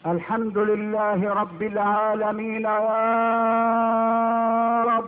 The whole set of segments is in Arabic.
الحمد لله رب العالمين يا رب.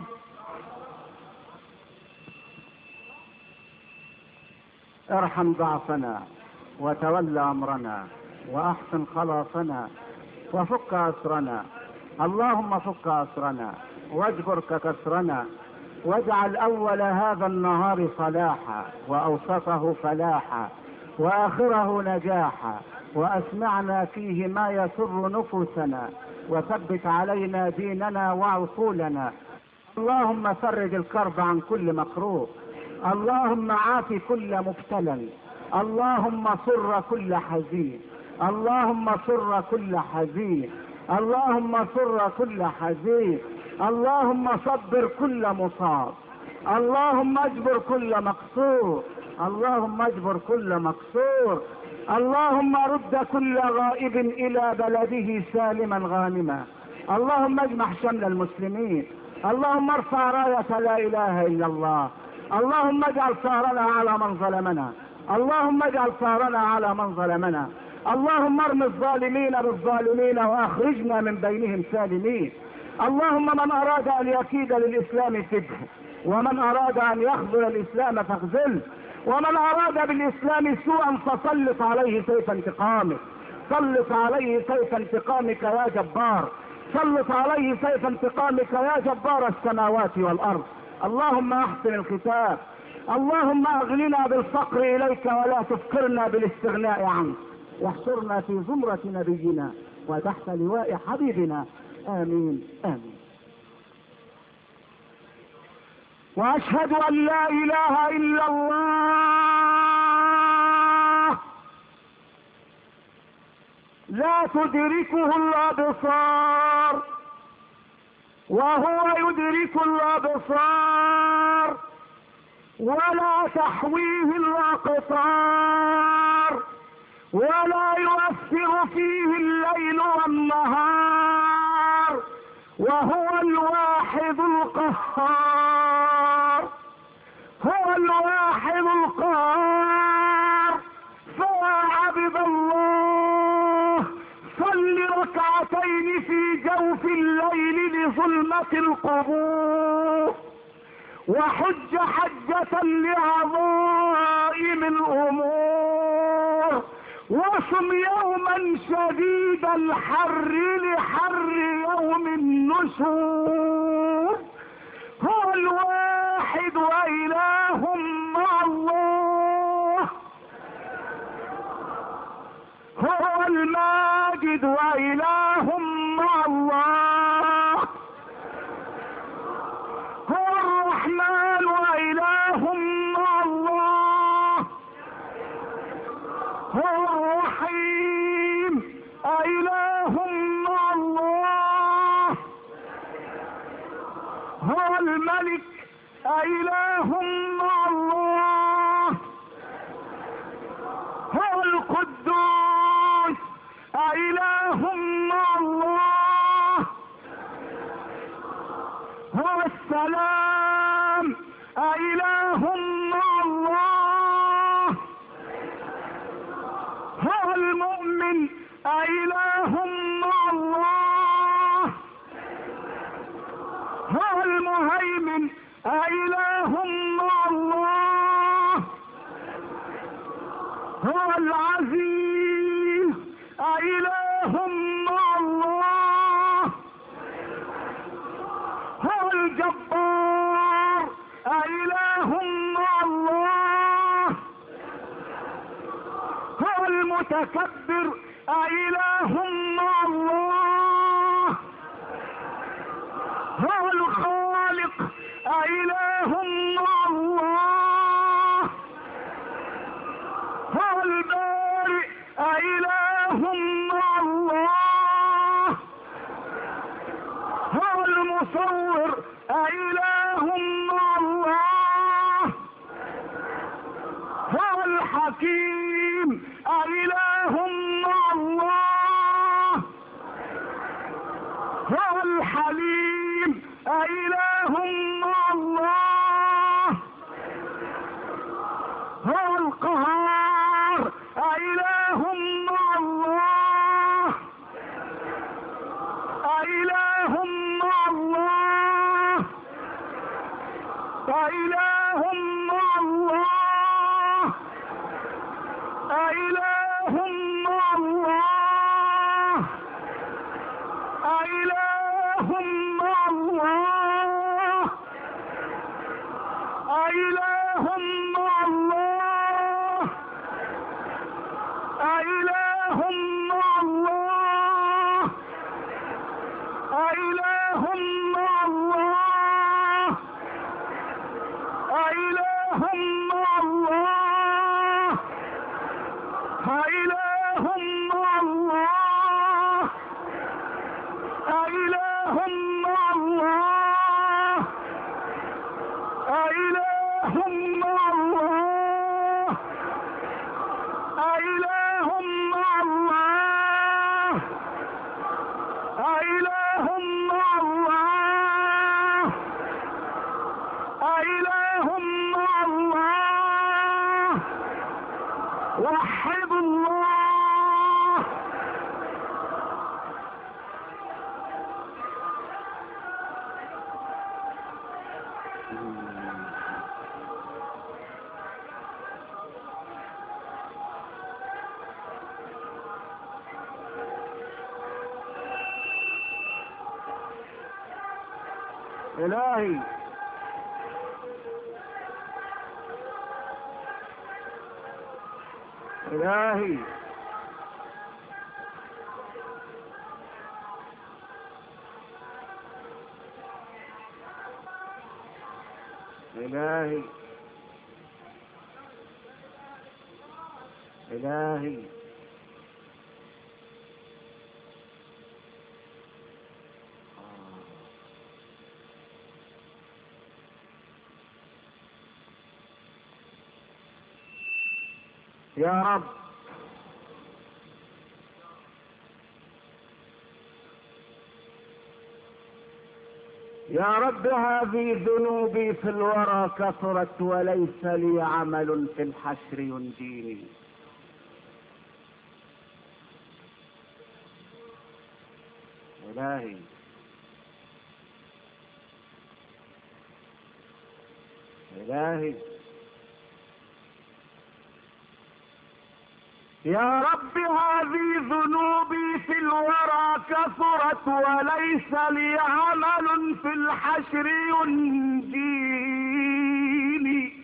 ارحم ضعفنا وتول امرنا واحسن خلاصنا وفك اسرنا. اللهم فك اسرنا واجبر كسرنا، واجعل اول هذا النهار صلاحا واوسطه فلاحا واخره نجاحا، واسمعنا فيه ما يسر نفوسنا، وثبت علينا ديننا وعقولنا. اللهم فرج الكرب عن كل مكروه، اللهم عاف كل مبتلى، اللهم سر كل حزين، اللهم سر كل حزين، اللهم سر كل حزين، اللهم صبر كل مصاب، اللهم اجبر كل مقصور، اللهم اجبر كل مقصور، اللهم رد كل غائب الى بلده سالما غانما. اللهم اجمع شمل المسلمين، اللهم ارفع راية لا اله الا الله، اللهم اجعل ثارنا على من ظلمنا، اللهم اجعل ثارنا على من ظلمنا، اللهم ارم الظالمين بالظالمين واخرجنا من بينهم سالمين. اللهم من اراد ان يكيد للاسلام فده، ومن اراد ان يخذل الاسلام فاخذله، ومن اراد بالاسلام سوءا فسلط عليه سيف انتقامك، سلط عليه سيف انتقامك يا جبار، سلط عليه سيف انتقامك يا جبار السماوات والارض. اللهم احسن الختام، اللهم اغننا بالفقر اليك ولا تفقرنا بالاستغناء عنك، واحشرنا في زمرة نبينا وتحت لواء حبيبنا. امين امين. واشهد ان لا اله الا الله لا تدركه الابصار وهو يدرك الابصار ولا تحويه الاقطار ولا يؤثر فيه الليل والنهار وهو الواحد القهار، هو الواحد القهار. فيا عبد الله صل ركعتين في جوف الليل لظلمة القبور، وحج حجة لعظائم الامور، وصم يوما شديد الحر لحر يوم النشور. هو الواحد واله مع الله، هو الماجد واله مع الله، هو الرحمن واله مع الله، هو الرحيم اله مع الله، هو الملك اله مع الله، هو القدوس اله مع الله، هو السلام اله مع الله، هو المؤمن اله مع الله، هو المهيمن اله مع الله، هو العزيز اله مع الله، هو الجبار اله مع الله، هو المتكبر اله مع الله، هو الخالق اله مع الله، هو البارئ اله مع الله، هو المصور اله مع الله، هو الحكيم اله مع الله، هو الحليم اله مع الله، هو القهار اله مع الله، إلهي إلهي إلهي إلهي يا رب يا رب هذه ذنوبي في الورى كثرت وليس لي عمل في الحشر ينجيني. إلهي إلهي يا رب هذه ذنوبي في الورى كثرت وليس لي عمل في الحشر ينجيني.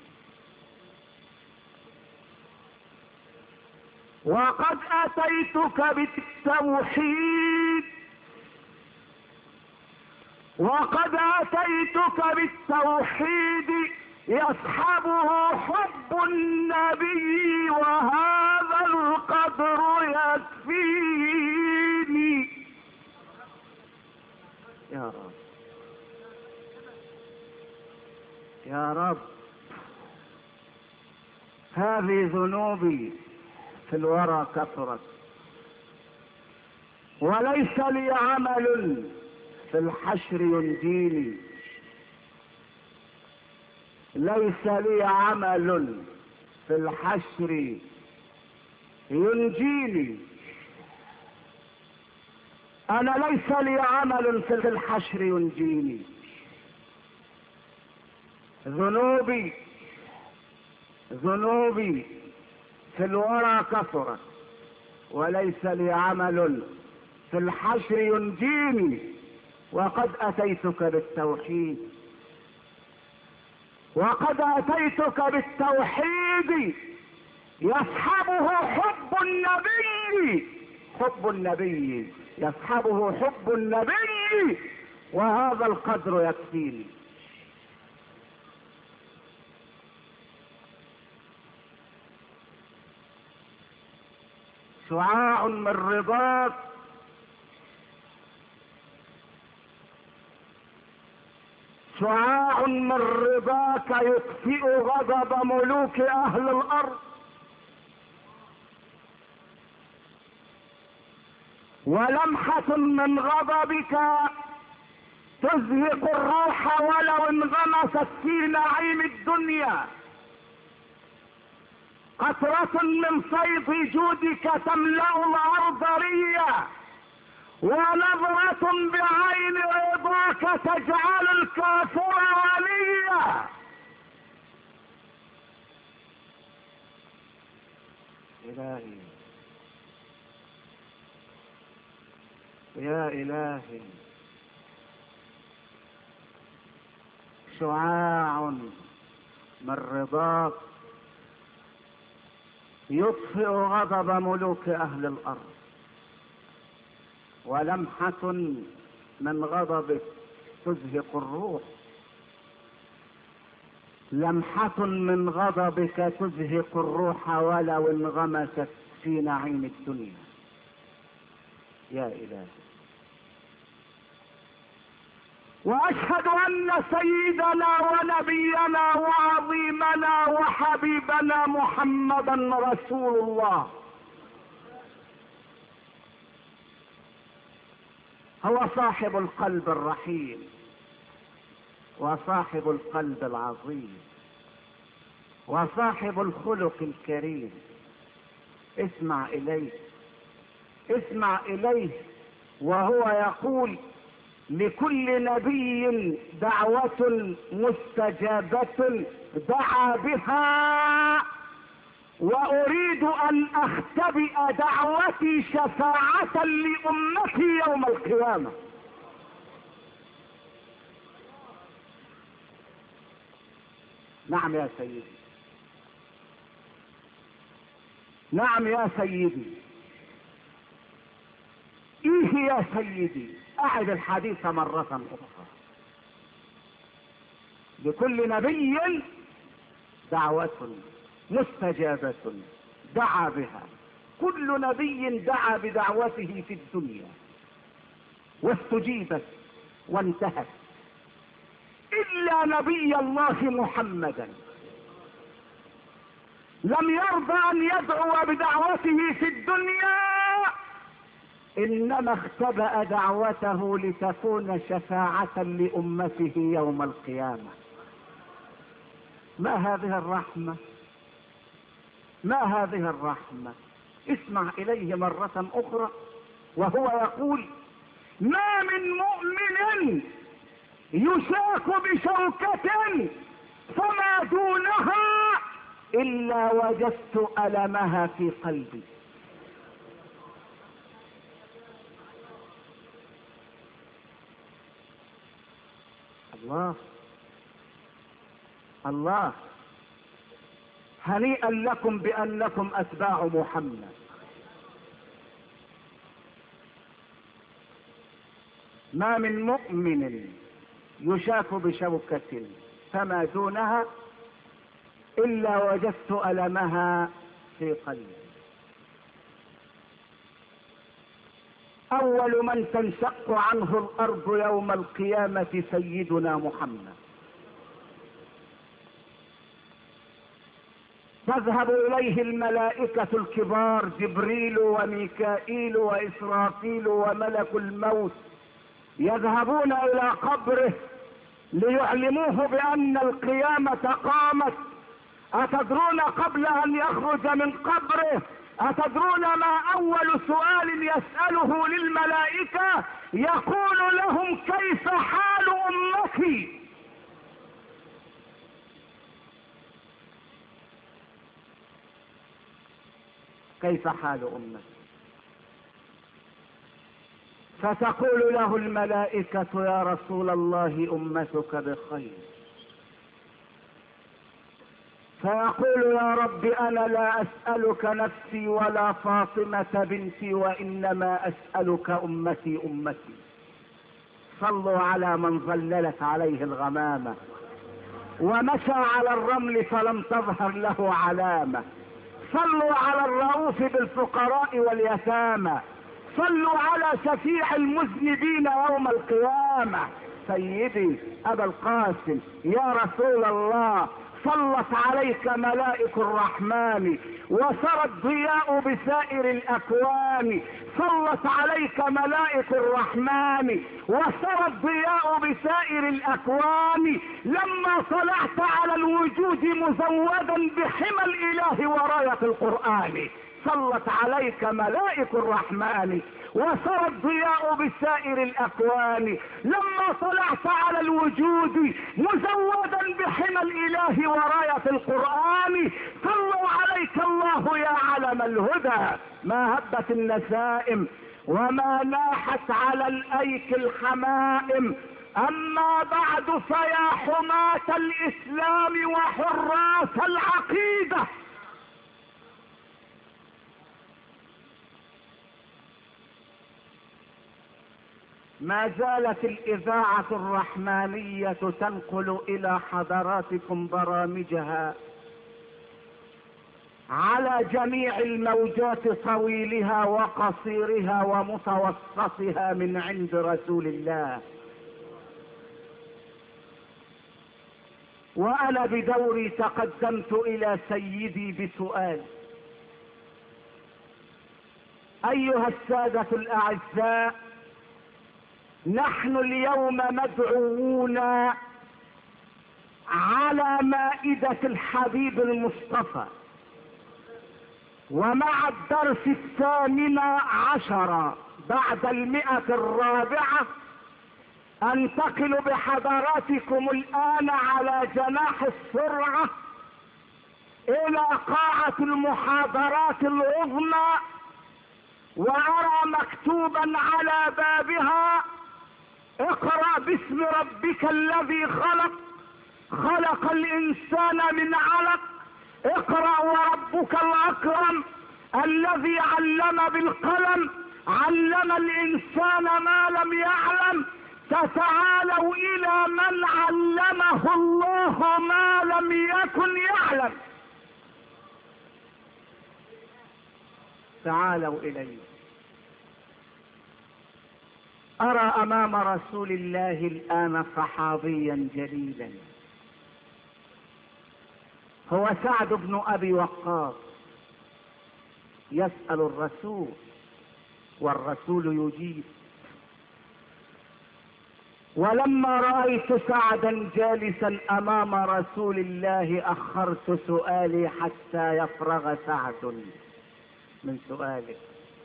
وقد أتيتك بالتوحيد وقد أتيتك بالتوحيد يصحبه حب النبي وهذا القدر يكفيني. يا رب يا رب هذه ذنوبي في الورى كثرت وليس لي عمل في الحشر ينجيني. ليس لي عمل في الحشر ينجيني. انا ليس لي عمل في الحشر ينجيني. ذنوبي في الورى كثرت وليس لي عمل في الحشر ينجيني. وقد أتيتك بالتوحيد وقد أتيتك بالتوحيد يصحبه حب النبي يصحبه حب النبي وهذا القدر يكفيني. شعاع من رضاك شعاع من رضاك يطفئ غضب ملوك اهل الارض. ولمحة من غضبك تزهق الروح ولو انغمست في نعيم الدنيا. قطرة من صيف جودك تملأ الارض ريا ونظرة بعين رضاك تجعل الكافر وليا. إلهي يا إلهي شعاع من رضاك يطفئ غضب ملوك أهل الأرض. ولمحة من غضبك تزهق الروح. لمحة من غضبك تزهق الروح ولو انغمست في نعيم الدنيا. يا إلهي وأشهد أن سيدنا ونبينا وعظيمنا وحبيبنا محمدا رسول الله هو صاحب القلب الرحيم وصاحب القلب العظيم وصاحب الخلق الكريم. اسمع إليه وهو يقول لكل نبي دعوة مستجابة دعا بها وأريد أن أختبئ دعوتي شفاعة لأمتي يوم القيامة. نعم يا سيدي، نعم يا سيدي. ايه يا سيدي؟ اعد الحديث مرة اخرى. لكل نبي دعوة مستجابة دعا بها. كل نبي دعا بدعوته في الدنيا واستجيبت وانتهت، الا نبي الله محمدا لم يرضى ان يدعو بدعوته في الدنيا، انما اختبأ دعوته لتكون شفاعة لامته يوم القيامة. ما هذه الرحمة؟ ما هذه الرحمة؟ اسمع اليه مرة اخرى وهو يقول: ما من مؤمن يشاك بشوكة فما دونها الا وجدت ألمها في قلبي. الله الله، هنيئا لكم بانكم اتباع محمد. ما من مؤمن يشاك بشوكة فما دونها الا وجدت ألمها في قلبي. اول من تنشق عنه الارض يوم القيامة سيدنا محمد. تذهب اليه الملائكة الكبار جبريل وميكائيل واسرافيل وملك الموت، يذهبون الى قبره ليعلموه بان القيامة قامت. اتدرون قبل ان يخرج من قبره، اتدرون ما اول سؤال يسأله للملائكة؟ يقول لهم: كيف حال امتي؟ كيف حال امتي؟ فتقول له الملائكة: يا رسول الله امتك بخير. فيقول: يا رب انا لا اسألك نفسي ولا فاطمة بنتي، وانما اسألك امتي امتي. صلوا على من ظللت عليه الغمامة ومشى على الرمل فلم تظهر له علامة. صلوا على الرؤوف بالفقراء واليتامى. صلوا على شفيع المذنبين يوم القيامة سيدي ابا القاسم يا رسول الله. صلت عليك ملائك الرحمن وسرى الضياء بسائر الاكوان. صلت عليك ملائك الرحمن وسرى الضياء بسائر الاكوان. لما طلعت على الوجود مزودا بحمى الاله وراية القرآن. صلت عليك ملائك الرحمن وسرى الضياء بسائر الاكوان. لما طلعت على الوجود مزودا بحمى الاله وراية القرآن. صلوا عليك الله يا علم الهدى. ما هبت النسائم وما ناحت على الايك الحمائم. اما بعد فيا حماة الاسلام وحراس العقيدة، ما زالت الإذاعة الرحمانية تنقل إلى حضراتكم برامجها على جميع الموجات طويلها وقصيرها ومتوسطها من عند رسول الله. وأنا بدوري تقدمت إلى سيدي بسؤال: أيها السادة الأعزاء، نحن اليوم مدعوون على مائدة الحبيب المصطفى، ومع الدرس 18 بعد 104 انتقل بحضراتكم الآن على جناح السرعة إلى قاعة المحاضرات العظمى، وأرى مكتوبا على بابها: اقرأ باسم ربك الذي خلق، خلق الإنسان من علق. اقرأ وربك الأكرم الذي علم بالقلم علم الإنسان ما لم يعلم. فتعالوا إلى من علمه الله ما لم يكن يعلم. تعالوا إليه. أرى أمام رسول الله الآن صحابيا جليلا، هو سعد بن أبي وقاص، يسأل الرسول والرسول يجيب. ولما رأيت سعدا جالسا أمام رسول الله أخرت سؤالي حتى يفرغ سعد من سؤاله.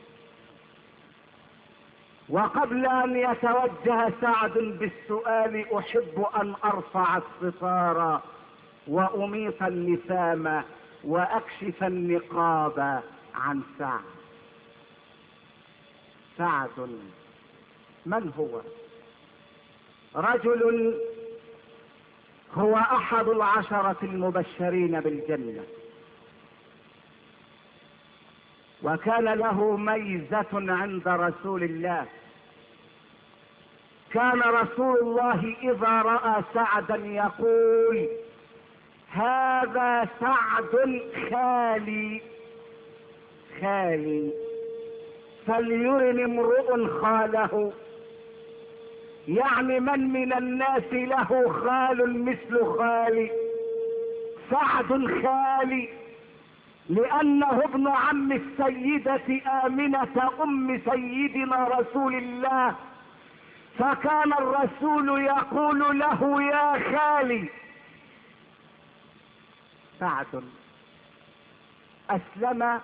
وقبل أن يتوجه سعد بالسؤال أحب أن أرفع الستار وأميط اللثام وأكشف النقاب عن سعد. سعد من هو؟ رجل هو أحد العشرة المبشرين بالجنة، وكان له ميزة عند رسول الله. كان رسول الله إذا رأى سعدا يقول: هذا سعد خالي خالي، فليرن امرؤ خاله. يعني من الناس له خال مثل خالي؟ سعد خالي لأنه ابن عم السيدة آمنة أم سيدنا رسول الله، فكان الرسول يقول له: يا خالي. سعد أسلم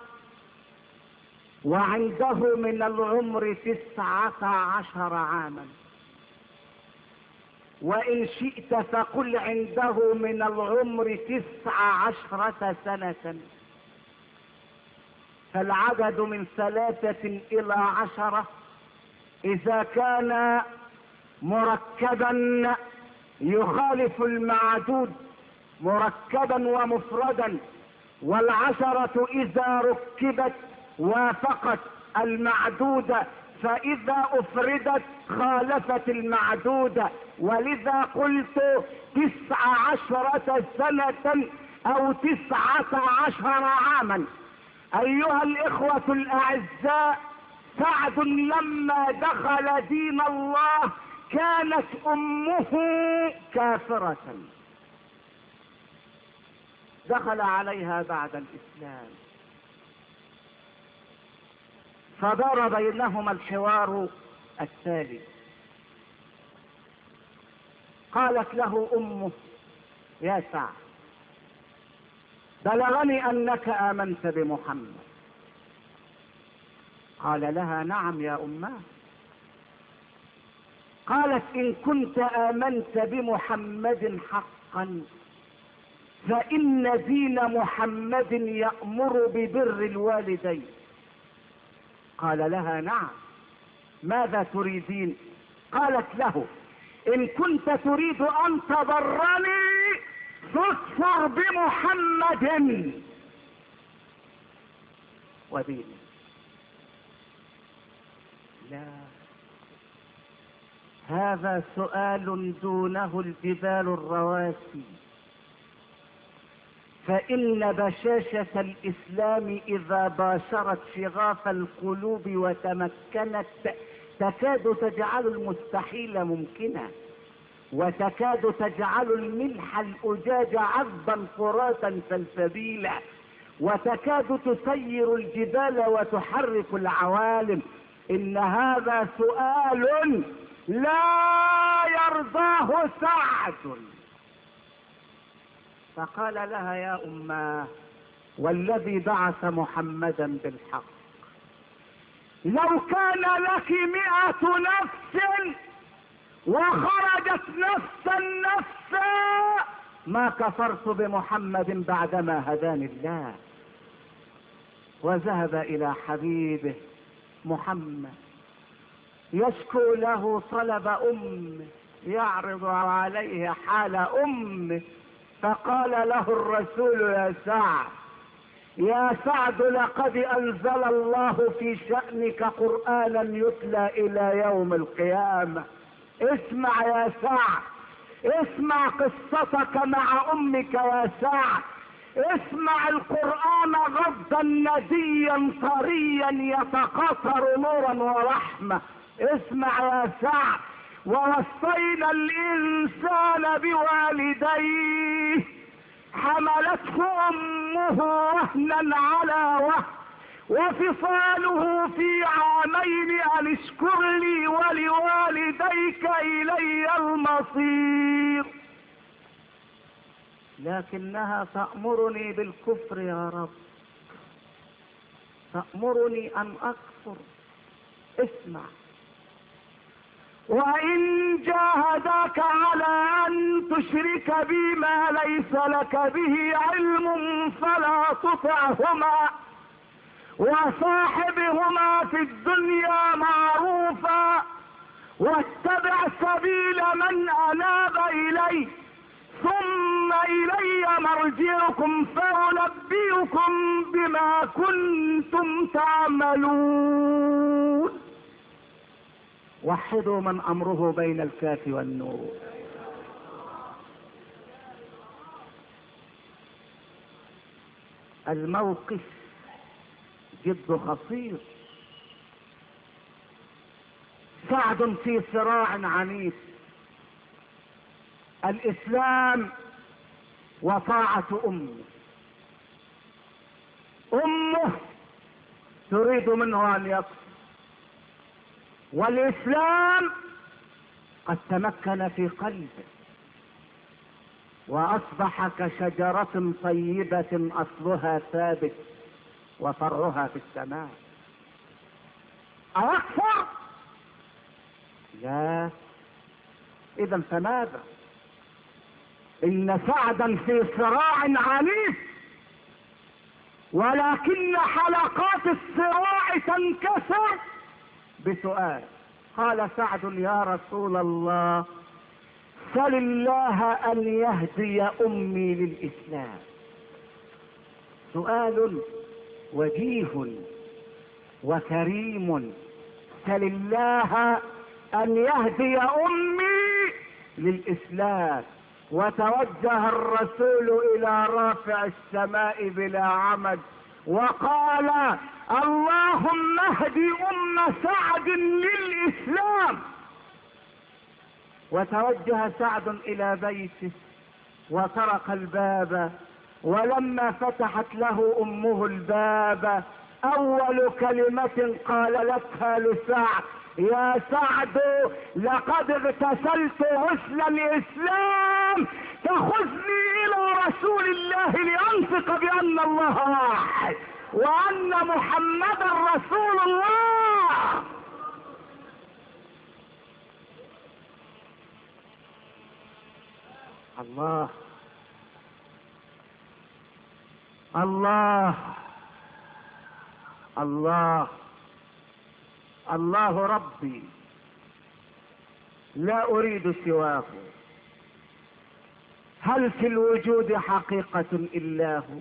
وعنده من العمر 19 عاما، وإن شئت فقل عنده من العمر 19 سنة، فالعدد من 3 إلى 10 إذا كان مركبا يخالف المعدود مركبا ومفردا، والعشرة إذا ركبت وافقت المعدود، فإذا أفردت خالفت المعدود. ولذا قلت 19 سنة أو 19 عاما. أيها الإخوة الأعزاء، سعد لما دخل دين الله كانت أمه كافرة، دخل عليها بعد الإسلام، فدار بينهما الحوار التالي. قالت له أمه: يا سعد، بلغني أنك آمنت بمحمد. قال لها: نعم يا أماه. قالت: إن كنت آمنت بمحمد حقا فإن دين محمد يأمر ببر الوالدين. قال لها: نعم، ماذا تريدين؟ قالت له: إن كنت تريد أن تبرني فاكفر بمحمد ودينه. لا، هذا سؤال دونه الجبال الرواسي. فإن بشاشة الإسلام إذا باشرت شغاف القلوب وتمكنت تكاد تجعل المستحيل ممكنا، وتكاد تجعل الملح الأجاج عذبا فراتا سلسبيلا، وتكاد تسير الجبال وتحرك العوالم. إن هذا سؤال لا يرضاه سعد. فقال لها: يا أماه، والذي بعث محمدا بالحق، لو كان لك 100 نفس وخرجت نفسا ما كفرت بمحمد بعدما هداني الله. وذهب إلى حبيبه محمد يشكو له طلب أمه، يعرض عليه حال أمه، فقال له الرسول: يا سعد، يا سعد، لقد أنزل الله في شأنك قرآنا يتلى إلى يوم القيامة. اسمع يا سعد، اسمع قصتك مع أمك يا سعد، اسمع القرآن غضا نديا طريا يتقاطر نورا ورحمة. اسمع يا سعد: ووصينا الإنسان بوالديه حملته أمه وهنا على وهن وفصاله في عامين أن اشكر لي ولوالديك إلي المصير. لكنها تأمرني بالكفر يا رب، تأمرني أن أكفر. اسمع: وإن جاهداك على أن تشرك بي ما ليس لك به علم فلا تطعهما وصاحبهما في الدنيا معروفا واتبع سبيل من أناب إلي ثم إلي مرجعكم فأنبئكم بما كنتم تعملون. وحدوا من أمره بين الكاف والنور. الموقف جد خطير. سعد في صراع عنيف، الإسلام وطاعة أمه. أمه تريد منه أن يكفر، والإسلام قد تمكن في قلبه وأصبح كشجرة طيبة أصلها ثابت وفرعها في السماء. أكفر؟ لا. إذا فماذا؟ إن سعدا في صراع عنيف، ولكن حلقات الصراع تنكسر بسؤال. قال سعد: يا رسول الله، سل الله أن يهدي أمي للإسلام. سؤال وجيه وكريم: سل الله أن يهدي أمي للإسلام. وتوجه الرسول إلى رافع السماء بلا عمد وقال: اللهم اهد أم سعد للإسلام. وتوجه سعد إلى بيته وطرق الباب، ولما فتحت له أمه الباب أول كلمة قالتها لسعد: يا سعد، لقد اغتسلت غسل الإسلام، تخذني إلى رسول الله لأنطق بأن الله واحد وأن محمدا رسول الله. الله الله الله الله ربي، لا أريد سواه. هل في الوجود حقيقة إلا هو؟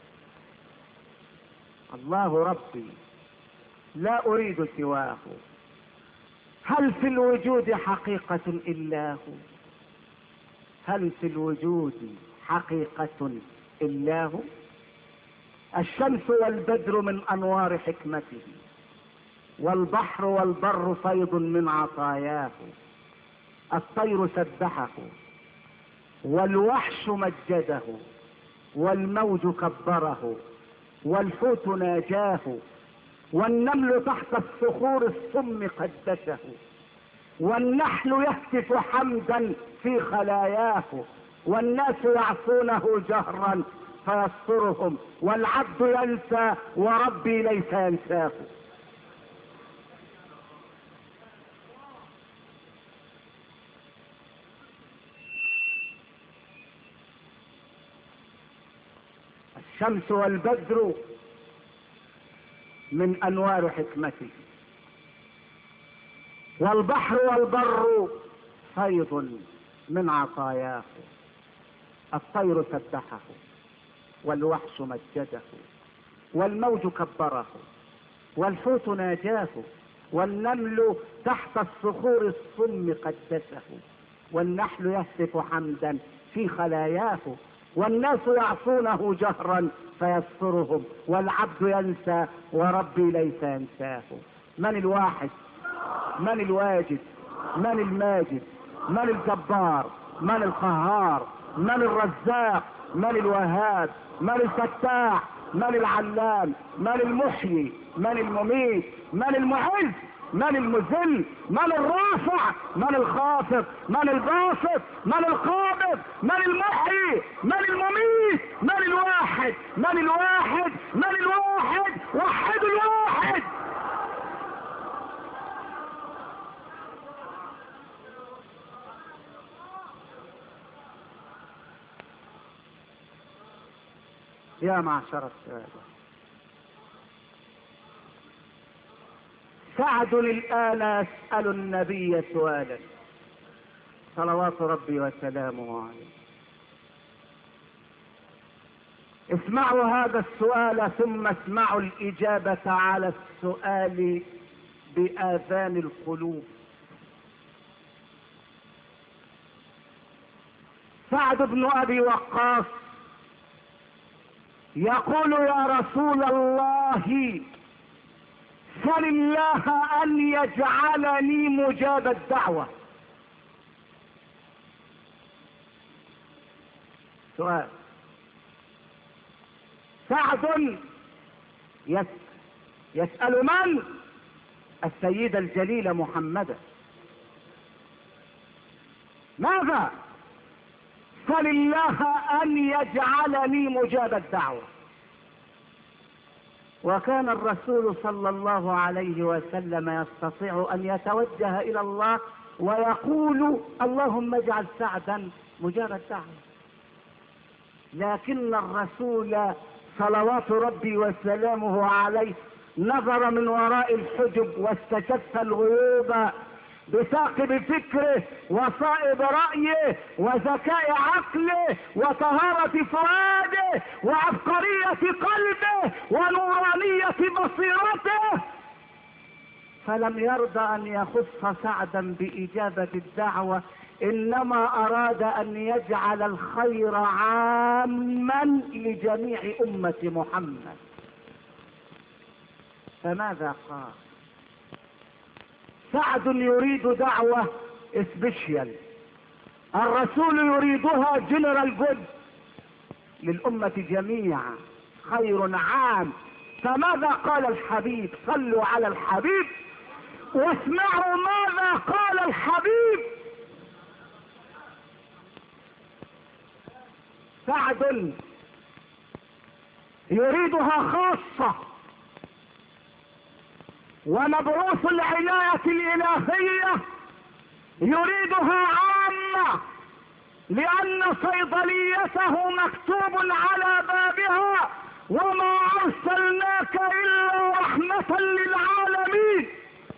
الله ربي، لا أريد سواه. هل في الوجود حقيقة إلا هو؟ هل في الوجود حقيقة إلا هو؟ الشمس والبدر من أنوار حكمته، والبحر والبر فيض من عطاياه، الطير سبحه والوحش مجده والموج كبره والحوت ناجاه والنمل تحت الصخور الصم قدسه والنحل يهتف حمدا في خلاياه والناس يعصونه جهرا فيسترهم والعبد ينسى وربي ليس ينساه. الشمس والبدر من أنوار حكمته، والبحر والبر فيض من عطاياه. الطير سبحه والوحش مجده والموج كبره والحوت ناجاه والنمل تحت الصخور الصم قدسه والنحل يهتف حمدا في خلاياه والناس يعصونه جهرا فيسترهم والعبد ينسى وربي ليس ينساه. من الواحد؟ من الواجد؟ من الماجد؟ من الجبار؟ من القهار؟ من الرزاق؟ من الوهاب؟ من الفتاح؟ من العلام؟ من المحيي؟ من المميت؟ من المعز؟ من المذل؟ من الرافع؟ من الخافض؟ من الباسط؟ من القابض؟ من المحيي؟ من المميت؟ من الواحد؟ من الواحد؟ من الواحد؟ وحد الواحد. يا معشر السادة، سعد الآن يسأل النبي سؤالا صلوات ربي وسلامه عليه. اسمعوا هذا السؤال ثم اسمعوا الإجابة على السؤال بآذان القلوب. سعد بن أبي وقاص يقول يا رسول الله سل الله أن يجعلني مجاب الدعوة. سؤال. سعد يسأل من؟ السيدة الجليلة محمدا. ماذا؟ سل الله أن يجعلني مجاب الدعوة. وكان الرسول صلى الله عليه وسلم يستطيع أن يتوجه إلى الله ويقول اللهم اجعل سعدا مجاب الدعوة، لكن الرسول صلوات ربي وسلامه عليه نظر من وراء الحجب واستشف الغيوب بثاقب فكره وصائب رأيه وذكاء عقله وطهارة فؤاده وعبقرية قلبه ونورانية بصيرته، فلم يرضى أن يخص سعدا بإجابة الدعوة، إنما أراد أن يجعل الخير عاما لجميع أمة محمد. فماذا قال؟ سعد يريد دعوة سبيشيال، الرسول يريدها جنرال جود للأمة جميعا، خير عام. فماذا قال الحبيب؟ صلوا على الحبيب واسمعوا ماذا قال الحبيب. سعد يريدها خاصة، ومبعوث العناية الإلهية يريدها عامة، لأن صيدليته مكتوب على بابها وما أرسلناك إلا رحمة للعالمين.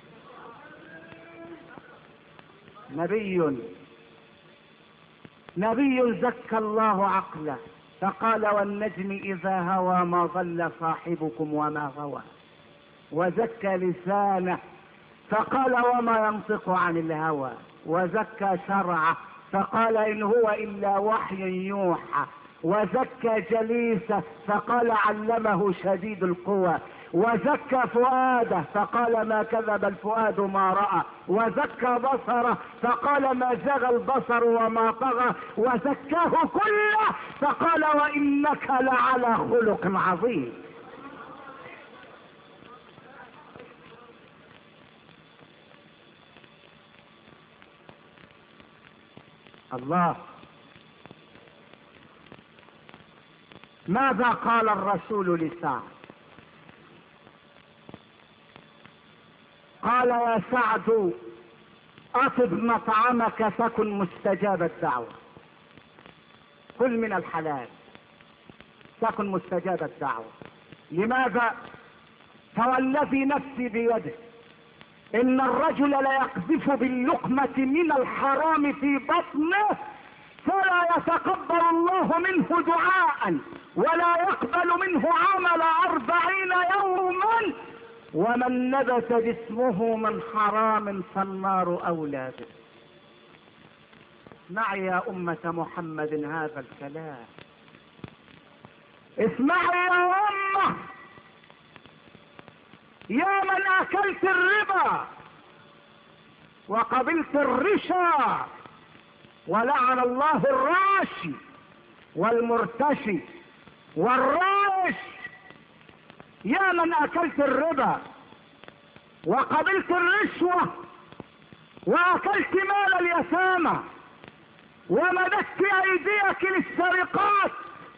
نبي زكى الله عقله فقال والنجم إذا هوى ما ضل صاحبكم وما غوى، وزكى لسانه فقال وما ينطق عن الهوى، وزكى شرعه فقال إن هو إلا وحي يوحى، وزكى جليسه فقال علمه شديد القوى، وزكى فؤاده فقال ما كذب الفؤاد ما رأى، وزكى بصره فقال ما زغى البصر وما طغى، وزكاه كله فقال وإنك لعلى خلق عظيم. الله. ماذا قال الرسول لسعد؟ قال يا سعد أطب مطعمك تكن مستجاب الدعوة، كل من الحلال تكن مستجاب الدعوة. لماذا؟ فوالذي نفسي بيده إن الرجل ليقذف باللقمة من الحرام في بطنه فلا يتقبل الله منه دعاء ولا يقبل منه عمل 40 يوما، ومن نبت جسمه من حرام فالنار أولى به. اسمعي يا أمة محمد هذا الكلام، اسمعي يا أمة، يا من أكلت الربا وقبلت الرشا، ولعن الله الراشي والمرتشي والراش. يا من أكلت الربا وقبلت الرشوة وأكلت مال اليتامى ومددت أيديك للسرقات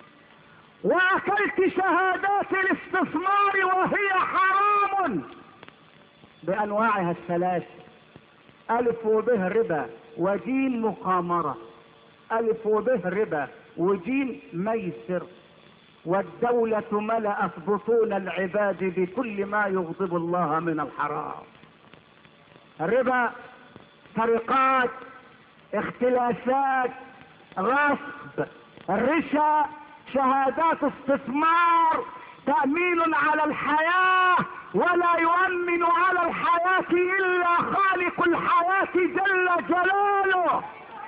وأكلت شهادات الاستثمار وهي حرام بأنواعها الثلاث، ألف وبه ربا وجيم مقامرة، ألف وبه ربا وجيم ميسر، والدولة ملأت بطون العباد بكل ما يغضب الله من الحرام. الربا سرقات، اختلاسات، غصب، الرشا، شهادات استثمار، تأمين على الحياة، ولا يؤمن على الحياة إلا خالق الحياة جل جلاله.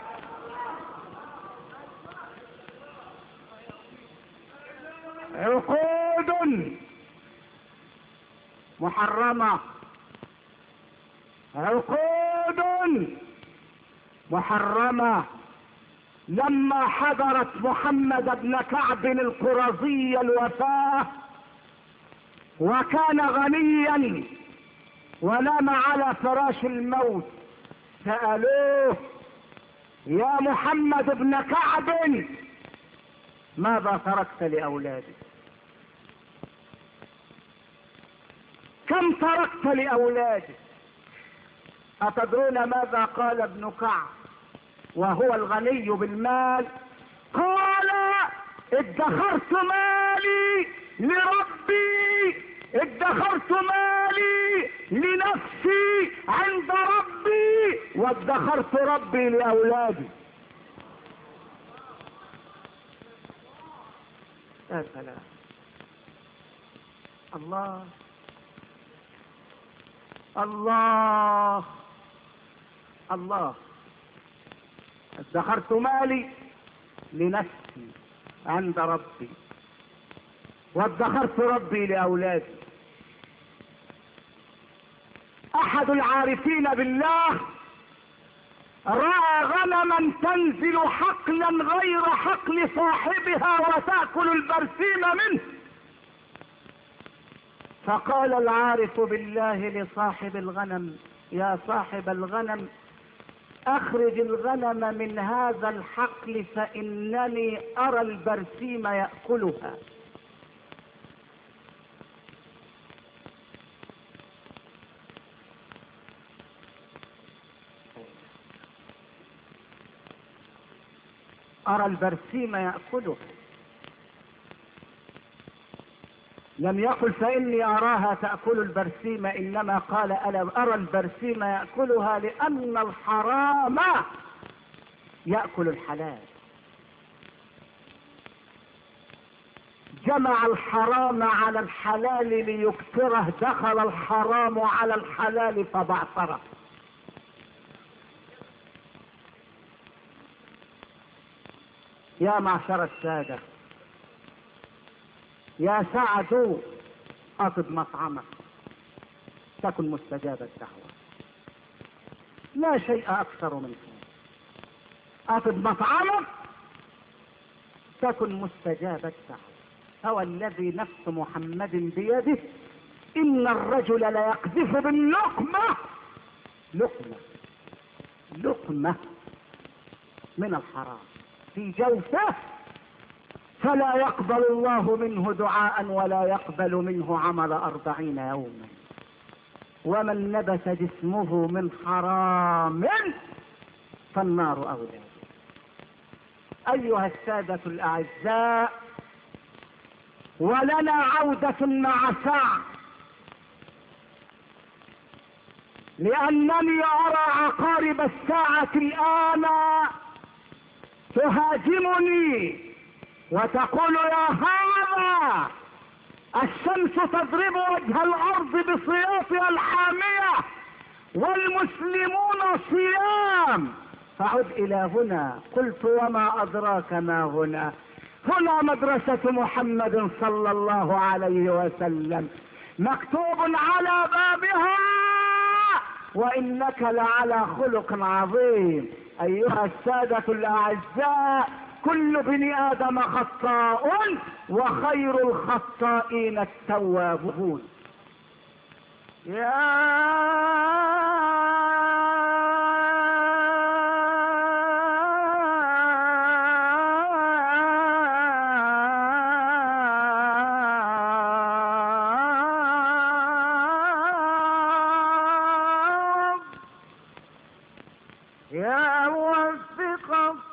عقود محرمة، عقود محرمة. لما حضرت محمد بن كعب القرظي الوفاة وكان غنيا ونام على فراش الموت، سألوه: يا محمد بن كعب ماذا تركت لأولادك؟ كم تركت لأولادك؟ أتدرون ماذا قال ابن كعب وهو الغني بالمال؟ قال: ادخرت مالي لربي، ادخرت مالي لنفسي عند ربي، وادخرت ربي لأولادي. يا سلام، الله الله الله. ادخرت مالي لنفسي عند ربي، وادخرت ربي لأولادي. أحد العارفين بالله رأى غنما تنزل حقلا غير حقل صاحبها وتأكل البرسيم منه، فقال العارف بالله لصاحب الغنم: يا صاحب الغنم، اخرج الغنم من هذا الحقل فانني ارى البرسيم يأكلها. ارى البرسيم يأكلها، لم يقل فإني أراها تأكل البرسيم، إنما قال ألا أرى البرسيم يأكلها، لأن الحرام يأكل الحلال. جمع الحرام على الحلال ليكثره، دخل الحرام على الحلال فبعثره. يا معشر السادة، يا سعد أطب مطعمك تكن مستجاب الدعوة، لا شيء أكثر من ذلك. أطب مطعمك تكن مستجاب الدعوة. هو الذي نفس محمد بيده: إن الرجل ليقذف باللقمة، لقمة من الحرام في جوفه، فلا يقبل الله منه دعاء ولا يقبل منه عمل 40 يوما، ومن نبت جسمه من حرام فالنار أولى. أيها السادة الأعزاء، ولنا عودة مع سعد. لأنني أرى عقارب الساعة الآن تهاجمني وتقول يا هذا الشمس تضرب وجه الأرض بسياطها الحامية والمسلمون صيام. فعد إلى هنا. قلت وما أدراك ما هنا؟ هنا مدرسة محمد صلى الله عليه وسلم، مكتوب على بابها وإنك لعلى خلق عظيم. أيها السادة الأعزاء، كل بني آدم خطاء وخير الخطائين التوابون. يا موفق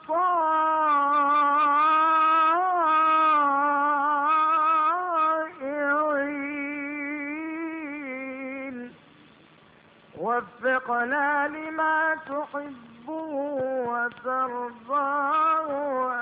الطائعين وفقنا لما تحب وترضاه.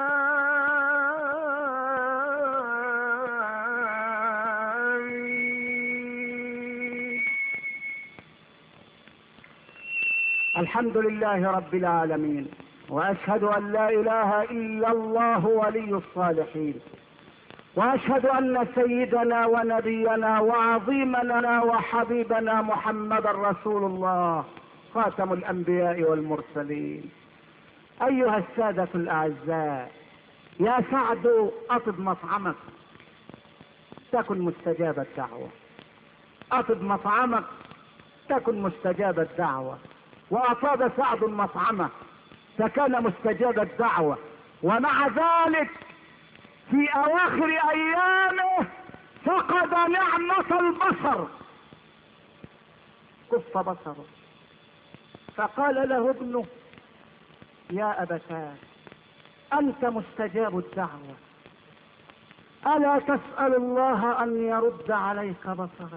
الحمد لله رب العالمين، وأشهد أن لا إله إلا الله ولي الصالحين، وأشهد أن سيدنا ونبينا وعظيمنا وحبيبنا محمد رسول الله خاتم الأنبياء والمرسلين. أيها السادة الأعزاء، يا سعد أطب مطعمك تكن مستجاب الدعوة. أطب مطعمك تكن مستجاب الدعوة. وأطاب سعد مطعمه فكان مستجاب الدعوة، ومع ذلك في أواخر أيامه فقد نعمة البصر، كف بصره. فقال له ابنه يا أبتاه أنت مستجاب الدعوة، ألا تسأل الله أن يرد عليك بصرك؟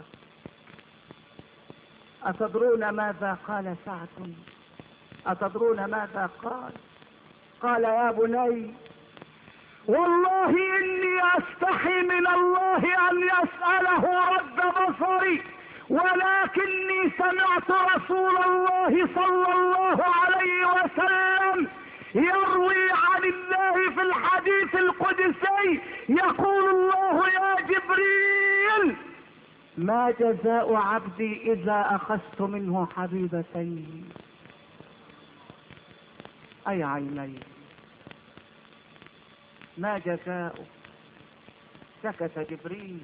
أتدرون ماذا قال سعد؟ أتدرون ماذا قال؟ قال يا بني والله إني أستحي من الله أن يسأله رد بصري، ولكني سمعت رسول الله صلى الله عليه وسلم يروي عن الله في الحديث القدسي يقول الله يا جبريل ما جزاء عبدي إذا أخذت منه حبيبتين أي عيني، ما جزاؤه؟ سكت جبريل،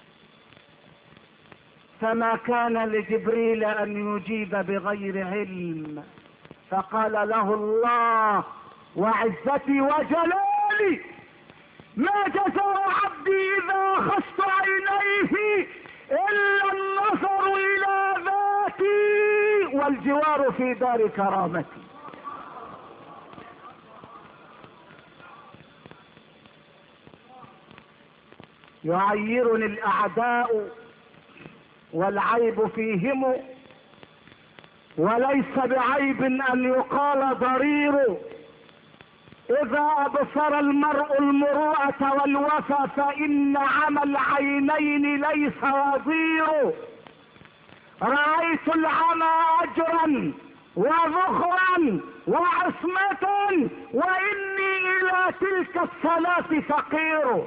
فما كان لجبريل أن يجيب بغير علم، فقال له الله وعزتي وجلالي ما جزاء عبدي إذا أخذت عينيه إلا النظر إلى ذاتي والجوار في دار كرامتي. يعيرني الأعداء والعيب فيهم، وليس بعيب أن يقال ضرير، إذا أبصر المرء المروءة والوفا فإن عمى العينين ليس وضير. رأيت العمى أجرا وذخرا وعصمة وإني إلى تلك الصلاة فقير.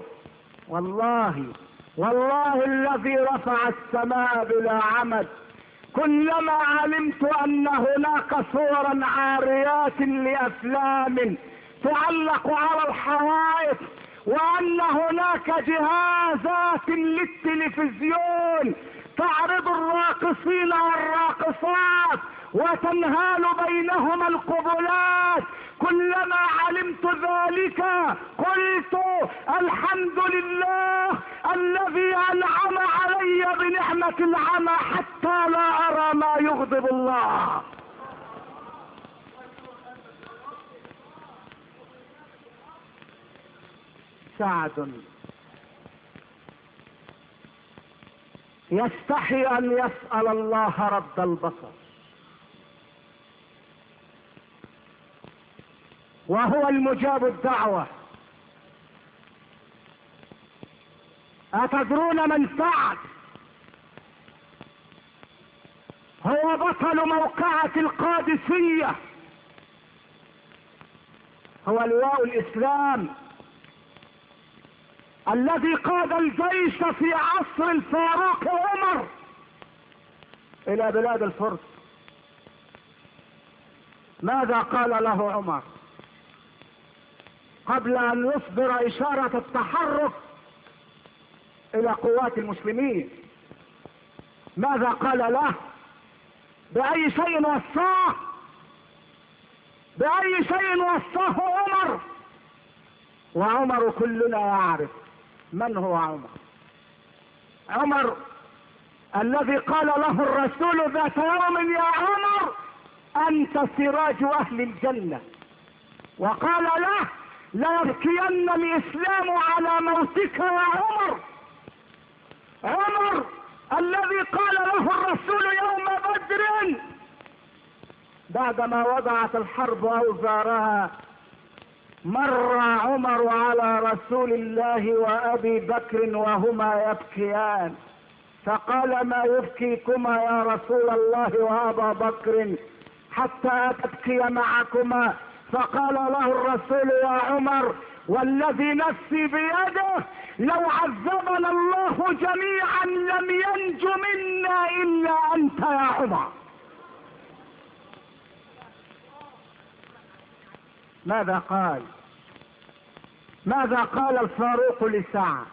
والله الذي رفع السماء بلا عمد، كلما علمت أن هناك صورا عاريات لأفلام تعلق على الحوائط، وأن هناك جهازات للتلفزيون تعرض الراقصين والراقصات وتنهال بينهما القبلات، كلما علمت ذلك قلت الحمد لله الذي أنعم علي بنعمة العمى حتى لا أرى ما يغضب الله. سعد يستحي أن يسأل الله رد البصر، وهو المجاب الدعوة. أتدرون من سعد؟ هو بطل موقعة القادسية، هو لواء الإسلام الذي قاد الجيش في عصر الفاروق عمر إلى بلاد الفرس. ماذا قال له عمر قبل أن يصدر إشارة التحرك إلى قوات المسلمين؟ ماذا قال له؟ بأي شيء وصاه؟ بأي شيء وصاه عمر؟ وعمر كلنا يعرف من هو عمر. عمر الذي قال له الرسول ذات يوم: يا عمر أنت سراج أهل الجنة. وقال له: ليبكين الإسلام على موتك يا عمر. عمر الذي قال له الرسول يوم بدر بعدما وضعت الحرب أوزارها: مر عمر على رسول الله وأبي بكر وهما يبكيان، فقال: ما يبكيكما يا رسول الله وأبا بكر حتى أبكي معكما؟ فقال له الرسول: يا عمر والذي نفسي بيده لو عذبنا الله جميعا لم ينج منا إلا أنت يا عمر. ماذا قال؟ ماذا قال الفاروق لسعد؟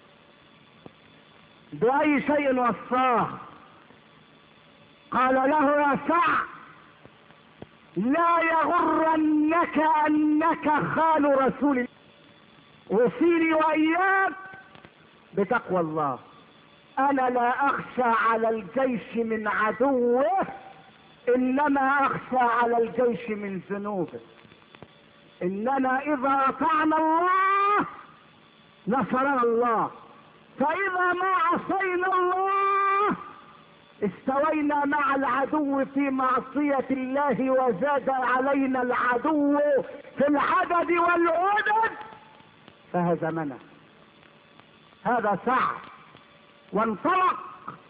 بأي شيء وصاه؟ قال له: يا سعد لا يغرنك أنك خال رسول الله، وصيني وإياك بتقوى الله. أنا لا أخشى على الجيش من عدوه، إنما أخشى على الجيش من ذنوبه. إننا إذا أطعنا الله نصرنا الله، فإذا ما عصينا الله استوينا مع العدو في معصية الله، وزاد علينا العدو في العدد والعدد فهزمنا. هذا سعد. وانطلق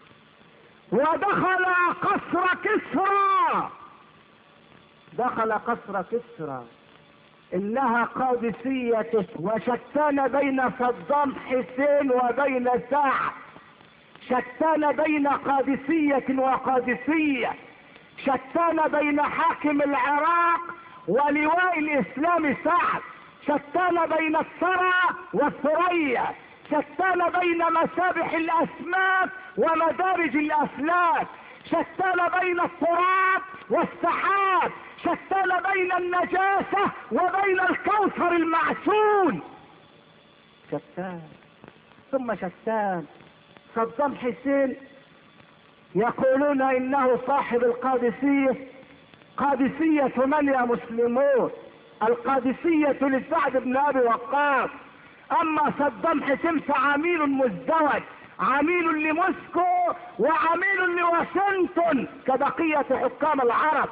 ودخل قصر كسرى. دخل قصر كسرى، انها قادسية، وشتان بين صدام حسين وبين سعد، شتان بين قادسية وقادسية، شتان بين حاكم العراق ولواء الاسلام سعد، شتان بين الثرى والثريا، شتان بين مسابح الاسماك ومدارج الافلاك، شتان بين التراب والسحاب، شتان بين النجاسة وبين الكوثر المعسول. شتان ثم شتان. صدام حسين يقولون انه صاحب القادسية. قادسية من يا مسلمون؟ القادسية لسعد بن ابي وقاص. اما صدام حسين فعميل مزدوج، عميل لموسكو وعميل لواشنطن كبقية حكام العرب.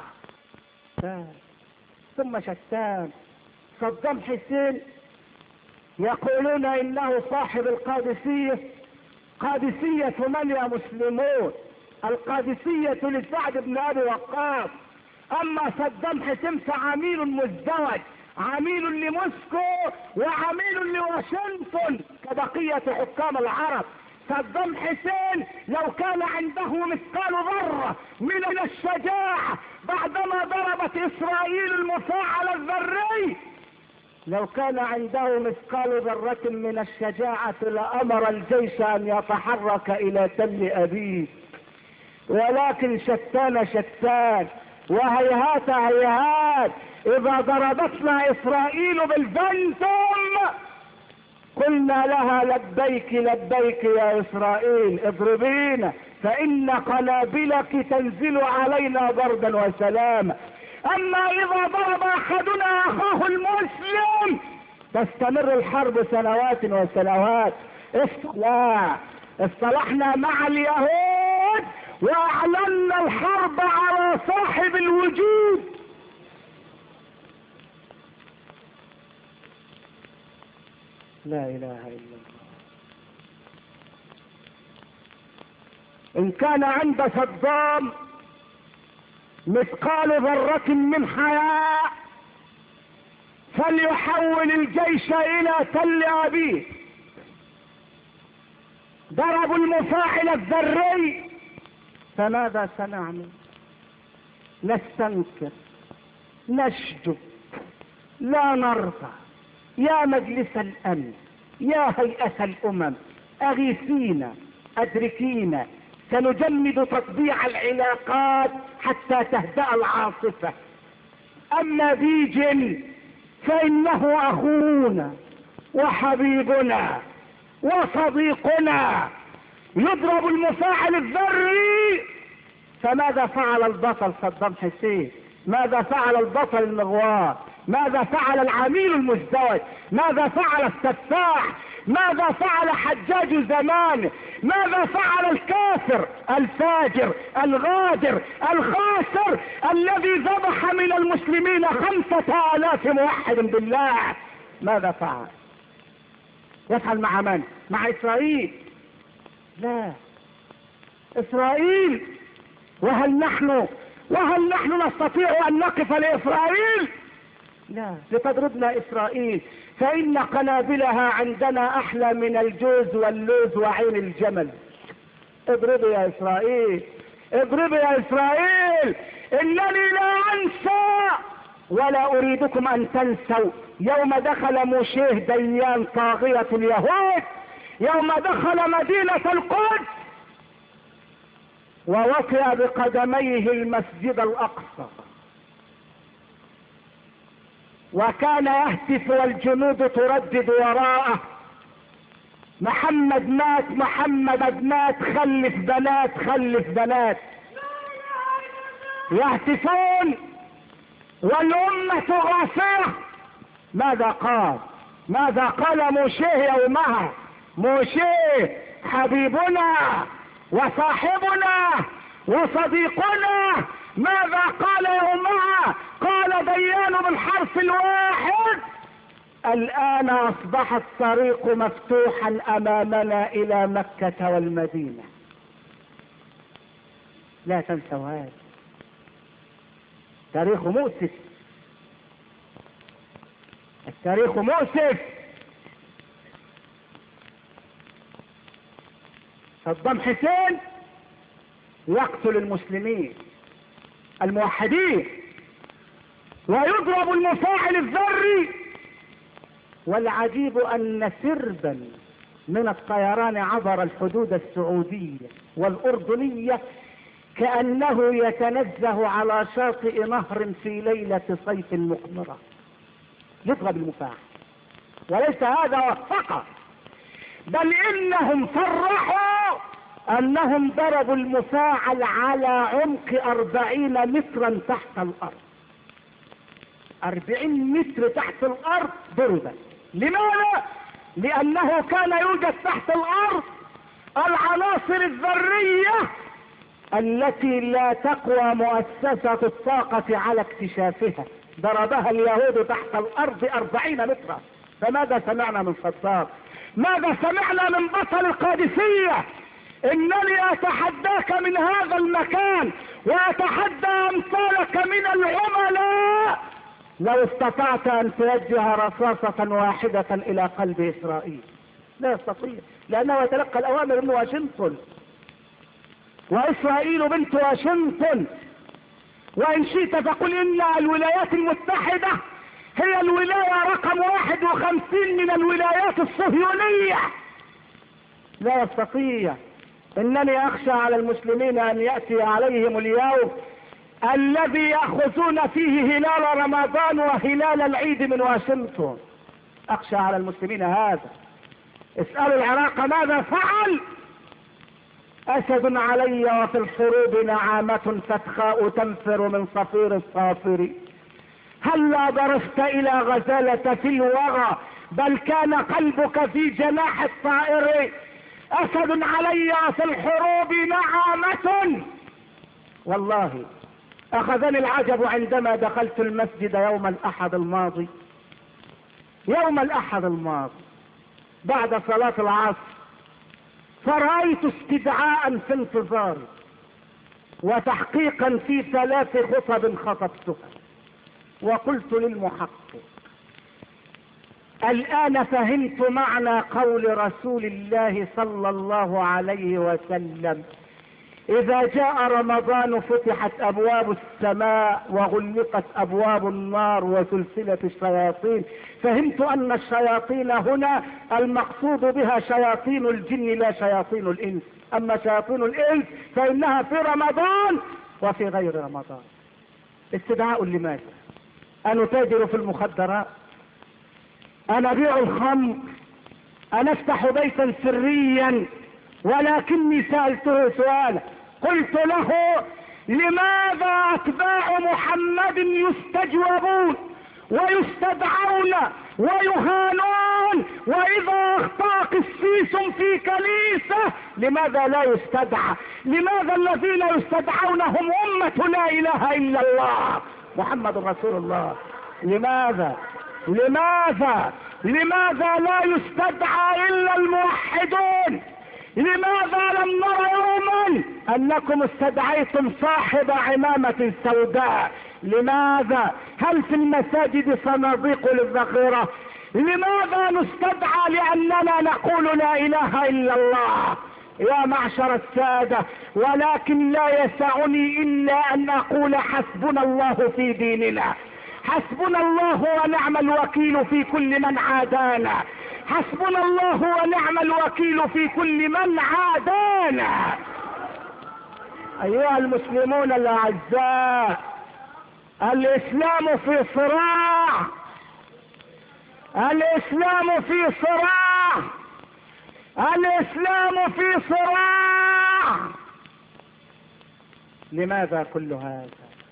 ثم شتان. صدام حسين يقولون انه صاحب القادسية. قادسية من يا مسلمون؟ القادسية لسعد بن ابي وقاص. اما صدام حسين فعميل مزدوج، عميل لموسكو وعميل لواشنطن كبقية حكام العرب. صدام حسين لو كان عنده مثقال ذرة من الشجاعة بعدما ضربت اسرائيل المفاعل الذري، لو كان عنده مثقال ذرة من الشجاعة لأمر الجيش أن يتحرك إلى تل أبيب. ولكن شتان شتان وهيهات هيهات. إذا ضربتنا إسرائيل بالفنتم قلنا لها لبيك لبيك يا إسرائيل، اضربينا فإن قنابلك تنزل علينا بردا وسلاما. أما إذا ضرب أحدنا أخاه المسلم تستمر الحرب سنوات وسنوات. لا، اصطلحنا مع اليهود وأعلنا الحرب على صاحب الوجود. لا إله إلا الله. إن كان عند صدام مثقال ذرة من حياء فليحول الجيش إلى تل أبيب. ضربوا المفاعل الذري، فماذا سنعمل؟ نستنكر، نشجب، لا نرضى. يا مجلس الأمن، يا هيئة الأمم، أغيثينا، أدركينا، سنجمد تطبيع العلاقات حتى تهدأ العاصفة. أما بيجن فإنه أخونا وحبيبنا وصديقنا، يضرب المفاعل الذري. فماذا فعل البطل صدام حسين؟ ماذا فعل البطل المغوار؟ ماذا فعل العميل المزدوج؟ ماذا فعل السفاح؟ ماذا فعل حجاج زمان؟ ماذا فعل الكافر الفاجر الغادر الخاسر الذي ذبح من المسلمين 5000 موحد بالله؟ ماذا فعل؟ يفعل مع من؟ مع إسرائيل؟ لا، إسرائيل. وهل نحن نستطيع أن نقف لإسرائيل؟ لا، لتضربنا إسرائيل، فإن قنابلها عندنا أحلى من الجوز واللوز وعين الجمل. اضربوا يا إسرائيل، اضربوا يا إسرائيل. إنني لا أنسى ولا أريدكم أن تنسوا يوم دخل موشيه ديان طاغية اليهود، يوم دخل مدينة القدس ووطئ بقدميه المسجد الأقصى، وكان يهتف والجنود تردد وراءه: محمد مات، محمد مات، خلف بنات، خلف بنات. يهتفون والأمة غافلة. ماذا قال موشيه يومها؟ موشيه حبيبنا وصاحبنا وصديقنا، ماذا قال يومها؟ قال ديان بالحرف الواحد: الآن أصبح الطريق مفتوحا أمامنا إلى مكة والمدينة. لا تنسوا هذا، تاريخ مؤسف، التاريخ مؤسف. صدام حسين يقتل المسلمين الموحدين ويضرب المفاعل الذري، والعجيب أن سربا من الطيران عبر الحدود السعودية والأردنية كأنه يتنزه على شاطئ نهر في ليلة صيف مقمرة، يضرب المفاعل. وليس هذا فقط، بل إنهم صرحوا أنهم ضربوا المفاعل على عمق 40 مترا تحت الأرض. 40 متر تحت الأرض ضربت. لماذا؟ لأنه كان يوجد تحت الأرض العناصر الذرية التي لا تقوى مؤسسة الطاقة على اكتشافها. ضربها اليهود تحت الأرض 40 مترا. فماذا سمعنا من صدام؟ ماذا سمعنا من بطل القادسية؟ إنني أتحداك من هذا المكان وأتحدى أمثالك من العملاء لو استطعت أن توجه رصاصة واحدة إلى قلب إسرائيل. لا يستطيع، لأنه يتلقى الأوامر من واشنطن، وإسرائيل بنت واشنطن. وإن شئت فقل إن الولايات المتحدة هي الولاية رقم 51 من الولايات الصهيونية. لا يستطيع. إنني أخشى على المسلمين أن يأتي عليهم اليوم الذي يأخذون فيه هلال رمضان وهلال العيد من واشنطن. أخشى على المسلمين هذا. اسألوا العراق ماذا فعل. أسد علي وفي الحروب نعامة فتخاء تنفر من صفير الصافر. هلا برست إلى غزالة في الوغى بل كان قلبك في جناح الطائر. أسد علي في الحروب نعامة. والله أخذني العجب عندما دخلت المسجد يوم الأحد الماضي. بعد صلاة العصر، فرأيت استدعاء في انتظاري وتحقيقا في 3 خطب خطبتها، وقلت للمحقق: الآن فهمت معنى قول رسول الله صلى الله عليه وسلم: إذا جاء رمضان فتحت أبواب السماء وغلقت أبواب النار وسلسلة الشياطين. فهمت أن الشياطين هنا المقصود بها شياطين الجن لا شياطين الإنس، أما شياطين الإنس فإنها في رمضان وفي غير رمضان. استدعاء لماذا؟ أنا أتاجر في المخدرات، أنا أبيع الخمر، أنا أفتح بيتا سريا، ولكني سألته سؤالا، قلت له: لماذا أتباع محمد يستجوبون ويستدعون ويهانون، وإذا أخطأ قسيس في كنيسة لماذا لا يستدعى؟ لماذا الذين يستدعون هم أمة لا إله إلا الله محمد رسول الله؟ لماذا لا يستدعى إلا الموحدون؟ لماذا لم نرى يوما أنكم استدعيتم صاحب عمامة سوداء؟ لماذا؟ هل في المساجد صناديق للذخيرة؟ لماذا نستدعى لأننا نقول لا إله إلا الله؟ يا معشر السادة، ولكن لا يسعني إلا أن أقول: حسبنا الله في ديننا، حسبنا الله ونعم الوكيل في كل من عادانا، حسبنا الله ونعم الوكيل في كل من عادانا. أيها المسلمون الأعزاء، الإسلام في صراع، الإسلام في صراع، الإسلام في صراع. لماذا كل هذا؟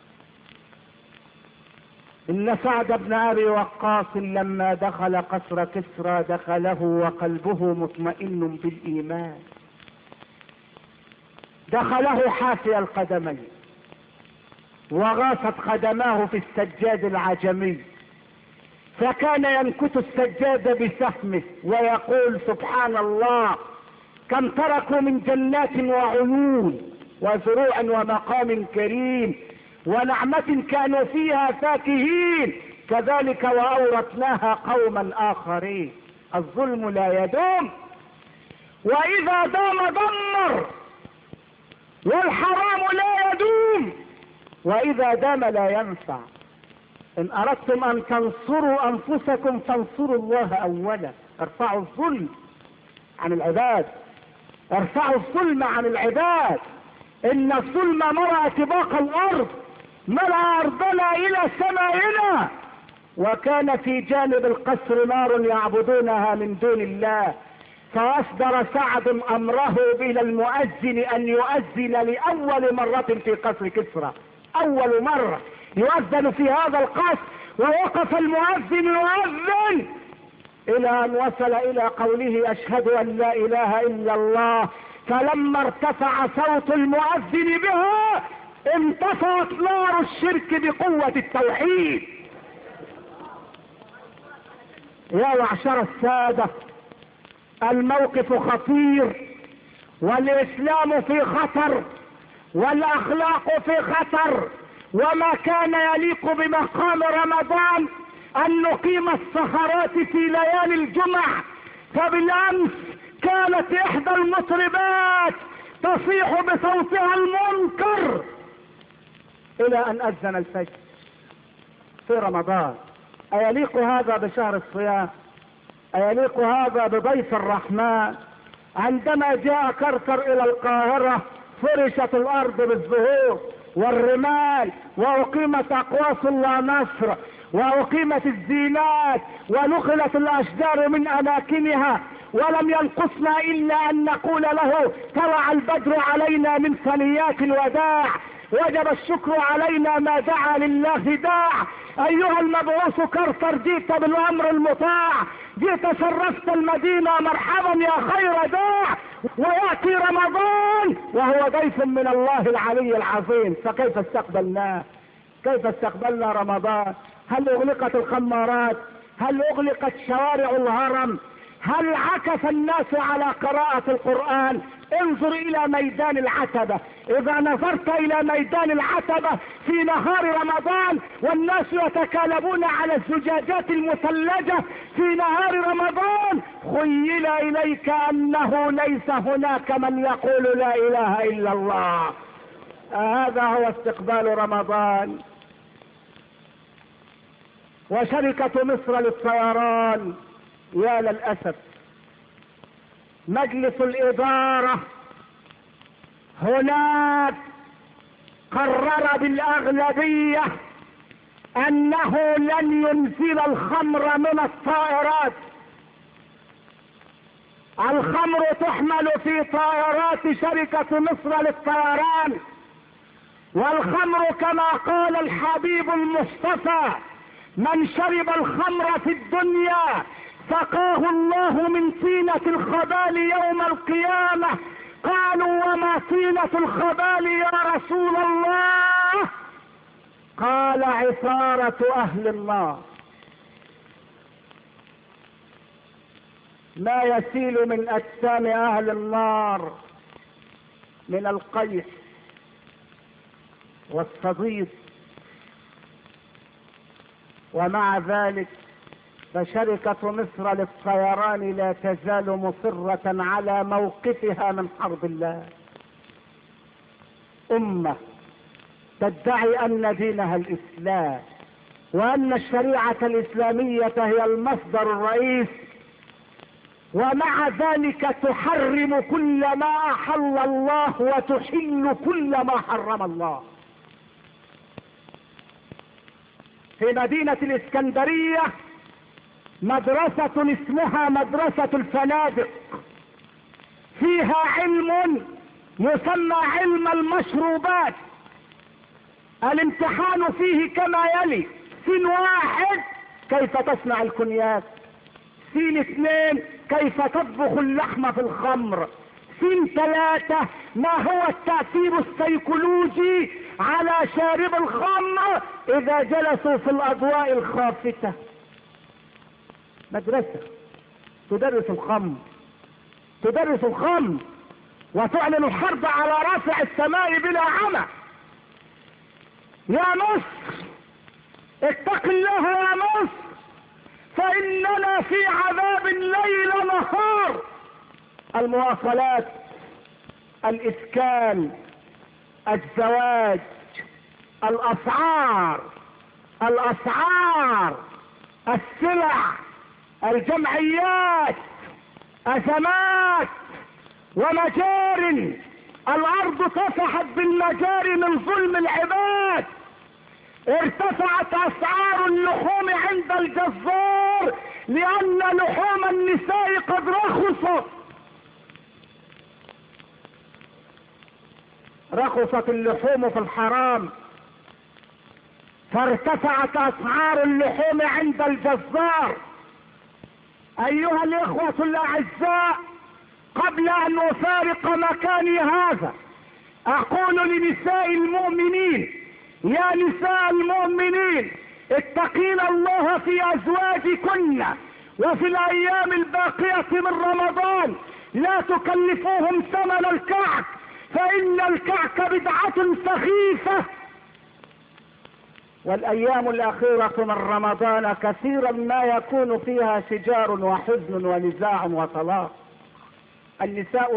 إن سعد بن أبي وقاص لما دخل قصر كسرى دخله وقلبه مطمئن بالإيمان، دخله حافي القدمين وغاصت قدماه في السجاد العجمي، فكان ينكت السجاد بسهمه ويقول: سبحان الله، كم تركوا من جنات وعيون وزروع ومقام كريم ونعمة كانوا فيها فاكهين، كذلك وأورثناها قوما آخرين. الظلم لا يدوم، وإذا دام دمر، والحرام لا يدوم، وإذا دام لا ينفع. إن أردتم أن تنصروا أنفسكم فانصروا الله أولا. ارفعوا الظلم عن العباد، ارفعوا الظلم عن العباد. إن الظلم ملأ طباق الأرض، ملأ أرضنا إلى سمائنا. وكان في جانب القصر نار يعبدونها من دون الله، فأصدر سعد أمره إلى المؤذن أن يؤذن لأول مرة في قصر كسرى، أول مرة يؤذن في هذا القصر. ووقف المؤذن يؤذن إلى أن وصل إلى قوله: أشهد أن لا إله إلا الله. فلما ارتفع صوت المؤذن بها انطفأت نار الشرك بقوة التوحيد. يا معشر السادة، الموقف خطير، والإسلام في خطر، والأخلاق في خطر. وما كان يليق بمقام رمضان أن نقيم السهرات في ليالي الجمع. فبالأمس كانت إحدى المطربات تصيح بصوتها المنكر إلى أن أذن الفجر في رمضان. أيليق هذا بشهر الصيام؟ أيليق هذا بضيف الرحمن؟ عندما جاء كركر إلى القاهرة فرشت الأرض بالزهور والرمال، وأقيمت أقواس لا نصر، وأقيمت الزينات، ونقلت الأشجار من أماكنها، ولم ينقصنا إلا أن نقول له: طلع البدر علينا من ثنيات الوداع، وجب الشكر علينا ما دعا لله داع. أيها المبعوث كركر، جئت بالأمر المطاع، جئت شرفت المدينة، مرحبا يا خير داع. ويأتي رمضان وهو ضيف من الله العلي العظيم، فكيف استقبلناه؟ كيف استقبلنا رمضان؟ هل أغلقت الخمارات؟ هل أغلقت شوارع الهرم؟ هل عكف الناس على قراءة القرآن؟ انظر الى ميدان العتبة. اذا نظرت الى ميدان العتبة في نهار رمضان والناس يتكالبون على الزجاجات المثلجة في نهار رمضان، خيل اليك انه ليس هناك من يقول لا اله الا الله. هذا هو استقبال رمضان. وشركة مصر للطيران يا للأسف، مجلس الإدارة هناك قرر بالأغلبية أنه لن ينزل الخمر من الطائرات. الخمر تحمل في طائرات شركة مصر للطيران، والخمر كما قال الحبيب المصطفى: من شرب الخمر في الدنيا سقاه الله من طينة الخبال يوم القيامة. قالوا: وما طينة الخبال يا رسول الله؟ قال: عصارة أهل النار. ما يسيل من أجسام أهل النار من القيح والصديد. ومع ذلك فشركة مصر للطيران لا تزال مصرة على موقفها من حرب الله. أمة تدعي أن دينها الإسلام وأن الشريعة الإسلامية هي المصدر الرئيس، ومع ذلك تحرم كل ما أحل الله وتحل كل ما حرم الله. في مدينة الإسكندرية مدرسة اسمها مدرسة الفنادق، فيها علم يسمى علم المشروبات. الامتحان فيه كما يلي: سين 1 كيف تصنع الكونياك، سين 2 كيف تطبخ اللحم في الخمر، سين 3 ما هو التأثير السيكولوجي على شارب الخمر إذا جلسوا في الأضواء الخافتة. مدرسة تدرس الخمر، تدرس الخمر وتعلن الحرب على رافع السماء بلا عمى. يا مصر اتق الله يا مصر، فإننا في عذاب ليل نهار. المواصلات، الإسكان، الزواج، الأسعار، السلع، الجمعيات، أزمات ومجار. الأرض طفحت بالمجاري من ظلم العباد. ارتفعت أسعار اللحوم عند الجزار لأن لحوم النساء قد رخصت اللحوم في الحرام، فارتفعت أسعار اللحوم عند الجزار. أيها الإخوة الأعزاء، قبل أن أفارق مكاني هذا أقول لنساء المؤمنين: يا نساء المؤمنين، اتقين الله في أزواجكن وفي الأيام الباقية من رمضان. لا تكلفوهم ثمن الكعك، فإن الكعك بدعة سخيفة. والأيام الأخيرة من رمضان كثيرا ما يكون فيها شجار وحزن ونزاع وطلاق. النساء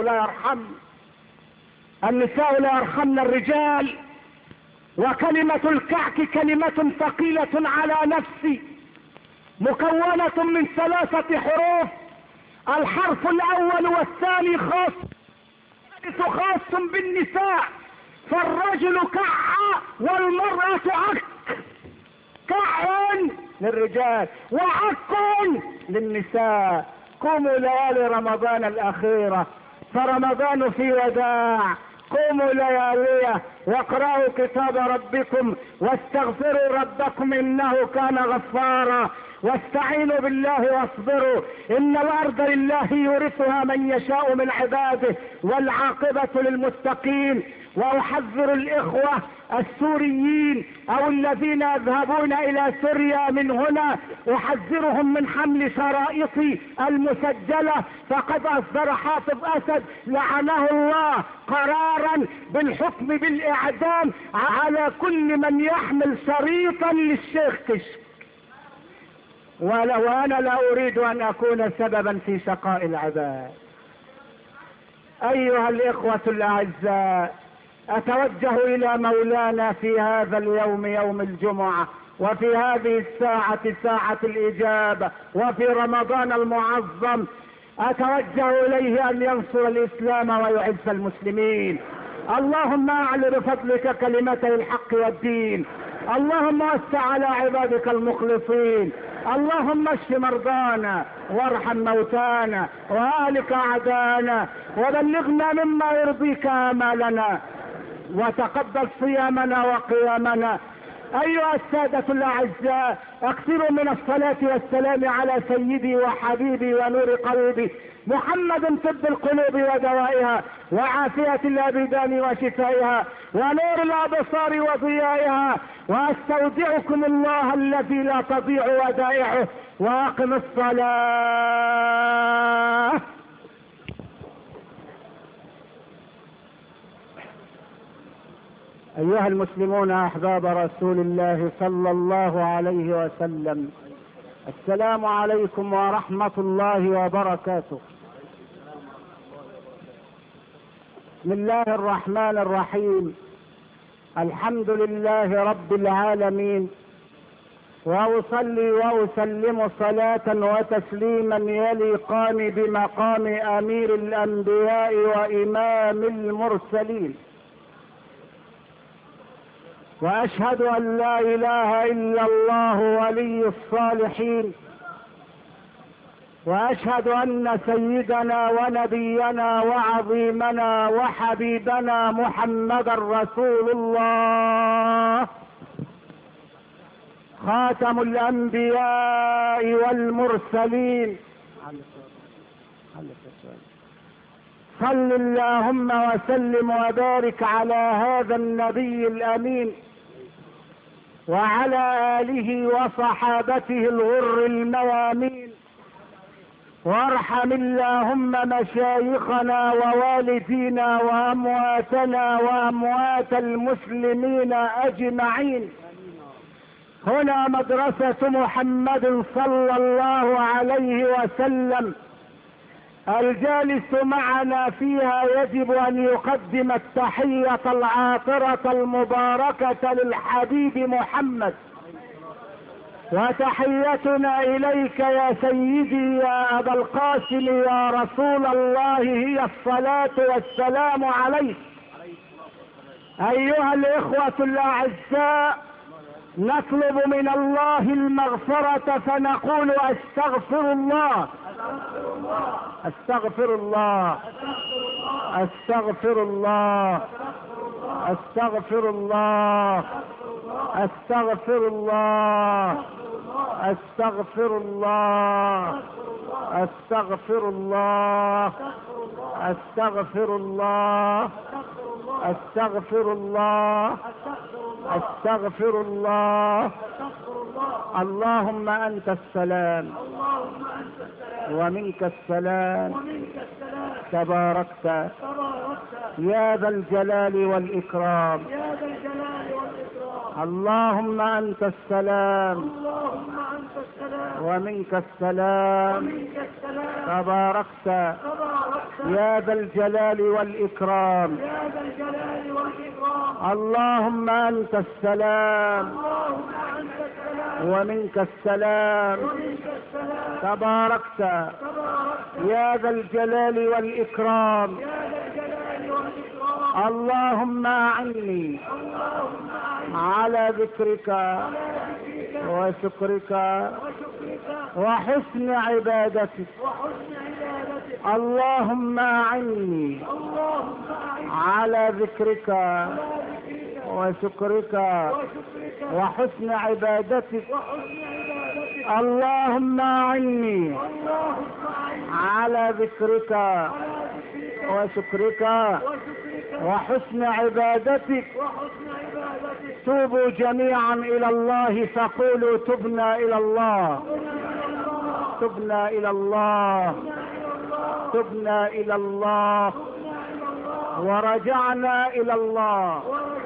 لا يرحمن الرجال. وكلمة الكعك كلمة ثقيلة على نفسي، مكونة من 3 حروف. الحرف الأول والثاني خاص بالنساء، فالرجل كع والمرأة عك. كع للرجال وعك للنساء. قوموا ليالي رمضان الأخيرة، فرمضان في وداع. قوموا لياليه واقرأوا كتاب ربكم واستغفروا ربكم إنه كان غفارا. واستعينوا بالله واصبروا، ان الارض لله يورثها من يشاء من عباده والعاقبة للمتقين. واحذر الاخوة السوريين او الذين يذهبون الى سوريا من هنا، احذرهم من حمل شرائطي المسجلة، فقد اصدر حافظ اسد لعنه الله قرارا بالحكم بالاعدام على كل من يحمل شريطا للشيخ كشك. وانا لا اريد ان اكون سببا في شقاء العباد. ايها الاخوة الاعزاء، اتوجه الى مولانا في هذا اليوم يوم الجمعة، وفي هذه الساعة ساعة الاجابة، وفي رمضان المعظم، اتوجه اليه ان ينصر الاسلام ويعز المسلمين. اللهم اعل بفضلك كلمتي الحق والدين، اللهم وسع على عبادك المخلصين، اللهم اشف مرضانا وارحم موتانا واهلك اعدانا، وبلغنا مما يرضيك امالنا، وتقبل صيامنا وقيامنا. ايها السادة الاعزاء، اكثروا من الصلاة والسلام على سيدي وحبيبي ونور قلبي محمد، طب القلوب ودوائها، وعافية الابدان وشفائها، ونور الابصار وضيائها. واستودعكم الله الذي لا تضيع ودائعه، واقم الصلاة. ايها المسلمون احباب رسول الله صلى الله عليه وسلم، السلام عليكم ورحمة الله وبركاته. بسم الله الرحمن الرحيم، الحمد لله رب العالمين، واصلي واسلم صلاة وتسليما يليقان بمقام امير الانبياء وامام المرسلين، واشهد ان لا اله الا الله ولي الصالحين، واشهد ان سيدنا ونبينا وعظيمنا وحبيبنا محمدا رسول الله، خاتم الانبياء والمرسلين. صل اللهم وسلم وبارك على هذا النبي الامين وعلى آله وصحابته الغر الميامين، وارحم اللهم مشايخنا ووالدينا وأمواتنا وأموات المسلمين أجمعين. هنا مدرسة محمد صلى الله عليه وسلم، الجالس معنا فيها يجب ان يقدم التحية العاطرة المباركة للحبيب محمد، وتحيتنا اليك يا سيدي يا ابا القاسم يا رسول الله هي الصلاة والسلام عليك. ايها الاخوة الاعزاء، نطلب من الله المغفرة فنقول استغفر الله استغفر الله استغفر الله استغفر الله استغفر الله استغفر الله استغفر الله استغفر الله استغفر الله استغفر الله. اللهم انت السلام ومنك السلام، تباركت يا ذا الجلال والإكرام. اللهم أنت السلام ومنك السلام، تباركت يا ذا الجلال والإكرام. اللهم أنت السلام ومنك السلام، تباركت يا ذا الجلال والإكرام. اللهم أعني على ذكرك وشكرك وحسن عبادتك. اللهم أعني على ذكرك وشكرك وحسن عبادتك. اللهم أعني على ذكرك وشكرك وحسن عبادتك. توبوا جميعا إلى الله فقولوا تبنا إلى الله، تبنا إلى الله، تبنا إلى الله، ورجعنا إلى الله،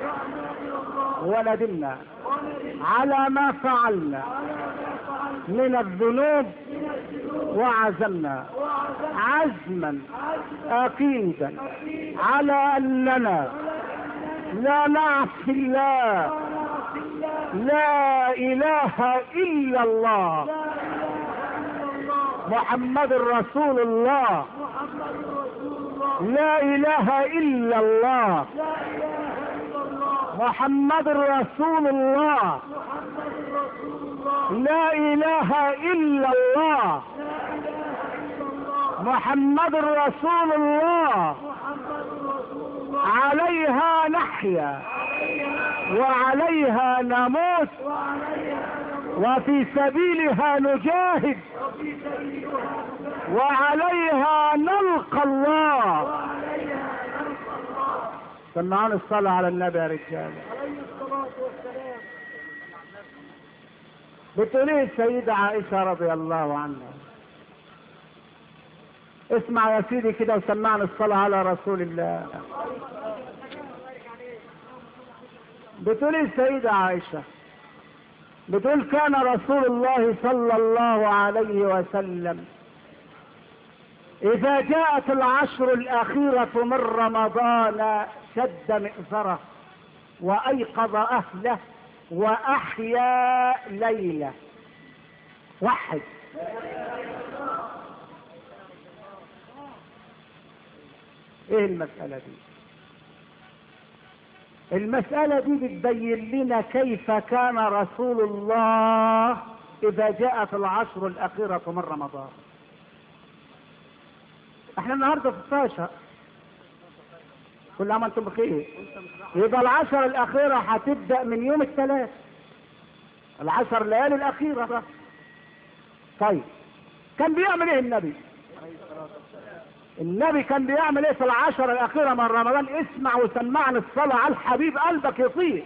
وندمنا على ما فعلنا من الذنوب، وعزمنا عزما أكيدا على أننا لا نعصي الله، لا إله إلا الله، محمد رسول الله، لا إله إلا الله، محمد رسول الله، لا إله إلا الله، محمد رسول الله. عليها نحيا وعليها نموت وفي سبيلها نجاهد وعليها نلقى الله. سمعنا الصلاة على النبي يا رجال. بتقول ايه السيدة عائشة رضي الله عنها؟ اسمع يا سيدي كده وسمعنا الصلاة على رسول الله. بتقول السيدة عائشة، بتقول كان رسول الله صلى الله عليه وسلم إذا جاءت العشر الأخيرة من رمضان شد مئزره وأيقظ أهله وأحيا ليلة. وحد ايه المسألة دي؟ المسألة دي بتبين لنا كيف كان رسول الله إذا جاءت العشر الأخيرة من رمضان. احنا النهاردة 16، كل عام انتم بخير. يبقى العشر الأخيرة هتبدأ من يوم الثلاث، العشر ليالي الأخيرة بقى. طيب كان بيعمل ايه النبي؟ النبي كان بيعمل ايه في العشر الأخيرة من رمضان؟ اسمع وسمعني الصلاة على الحبيب قلبك يطير.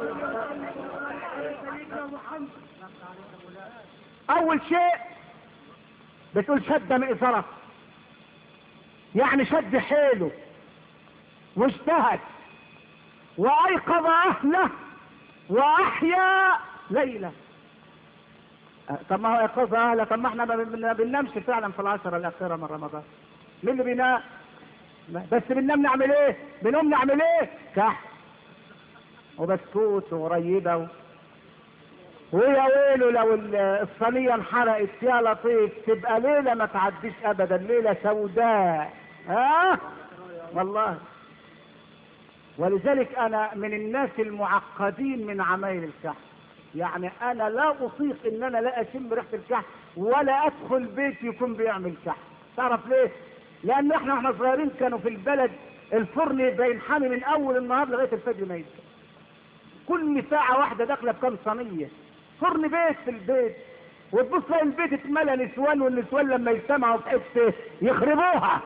أول شيء بتقول شد مئزره، يعني شد حيله واجتهد وأيقظ أهله وأحيا ليلة. طب ما هو أيقظ أهله، طب ما احنا ما بننامش فعلا في العشر الأخيرة من رمضان. مين اللي بينام؟ بس بننام نعمل ايه؟ بنقوم نعمل ايه؟ كحك وبسكوت وقريبه ويا ويله لو الصينيه انحرقت يا لطيف تبقى ليله ما تعديش ابدا، ليله سوداء. والله. ولذلك انا من الناس المعقدين من عمايل الكحك، يعني انا لا اطيق ان انا لا اشم ريحه الكحك ولا ادخل بيت يكون بيعمل كحك. تعرف ليه؟ لان احنا صغيرين كانوا في البلد الفرن بينحمي من اول النهار لغايه الفجر ما يجي. كل ساعه واحده داخله بكام صينيه، فرن بيت في البيت، وتبص تلاقي البيت اتملى نسوان، والنسوان لما يجتمعوا في حته يخربوها.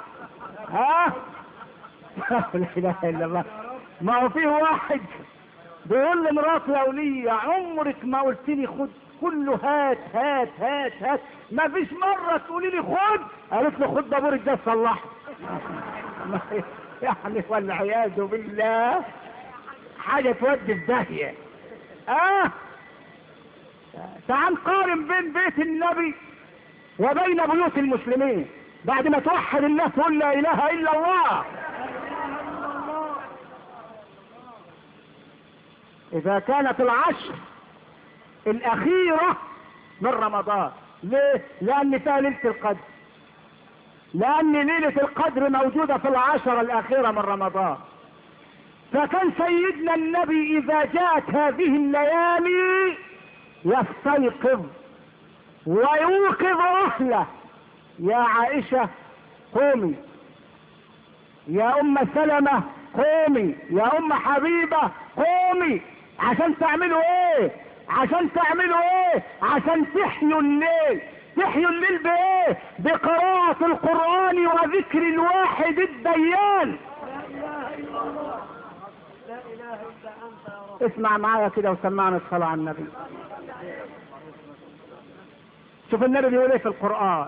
لا اله الا الله. ما هو فيه واحد بيقول لمراته يا وليه عمرك ما قلت لي خد، كله هات هات هات هات، ما فيش مره تقولي لي خد. قالت له خد دبورك ده صلحه. يعني والعياذ بالله حاجه تودي في داهيه. تعال قارن بين بيت النبي وبين بيوت المسلمين بعد ما توحد الله تقول لا اله الا الله. اذا كانت العشر الاخيرة من رمضان، ليه؟ لان فيها ليلة القدر، لان ليلة القدر موجودة في العشر الاخيرة من رمضان. فكان سيدنا النبي اذا جاءت هذه الليالي يستيقظ ويوقظ اهله. يا عائشة قومي، يا ام سلمة قومي يا ام حبيبة، قومي. عشان تعملوا ايه؟ عشان تعملوا ايه؟ عشان تحيوا الليل. تحيوا الليل بايه؟ بقراءة القرآن وذكر الواحد الديان. اسمع معايا كده وسمعنا الصلاة على النبي. شوف النبي بيقول ايه في القرآن،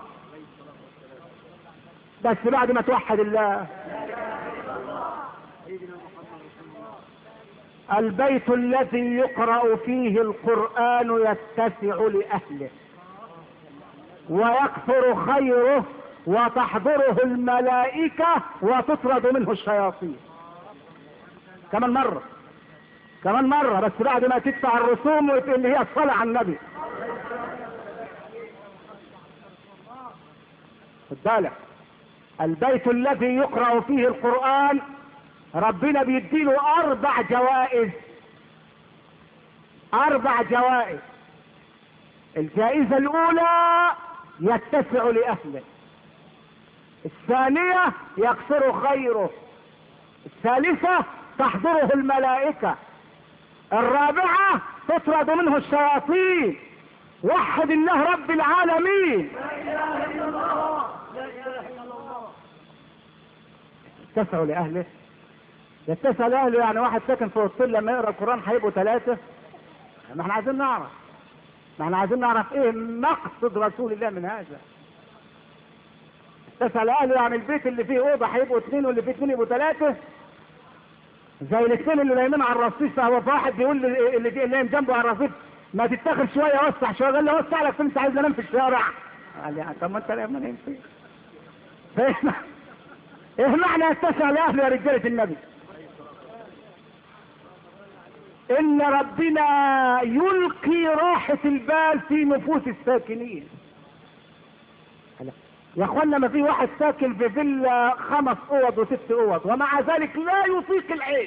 بس بعد ما توحد الله. البيت الذي يقرأ فيه القرآن يتسع لأهله ويكثر خيره وتحضره الملائكة وتطرد منه الشياطين. كمان مرة، كمان مرة، بس بعد ما تدفع الرسوم اللي هي الصلاة على النبي. خد بالك، البيت الذي يقرأ فيه القرآن ربنا بيديله 4 جوائز. 4 جوائز. الجائزة الأولى يتسع لأهله، الثانية يكثر خيره، الثالثة تحضره الملائكة، الرابعة تطرد منه الشياطين. وحد الله رب العالمين. لا إله إلا الله، لا إله إلا الله. يتسع لأهله، يتسع لأهله يعني واحد ساكن في وسطين لما يقرأ القرآن هيبقوا 3. ما احنا عايزين نعرف، ما احنا عايزين نعرف ايه مقصد رسول الله من هذا. يتسع لأهله يعني البيت اللي فيه أوضة هيبقوا 2 واللي فيه 2 يبقوا 3. زي الاثنين اللي نايمين على الرصيف، فهو واحد بيقول اللي نايم جنبه على الرصيف ما تتاخد شويه وسع شويه. قال له وسع لك، انت عايز انام في الشارع؟ قال لي طب ما انت ما نايم فين؟ ايه معنى يتسع لاهله يا رجاله النبي؟ ان ربنا يلقي راحه البال في نفوس الساكنين. يا اخوانا ما في واحد ساكن في فيلا 5 اوض و6 اوض ومع ذلك لا يطيق العيش.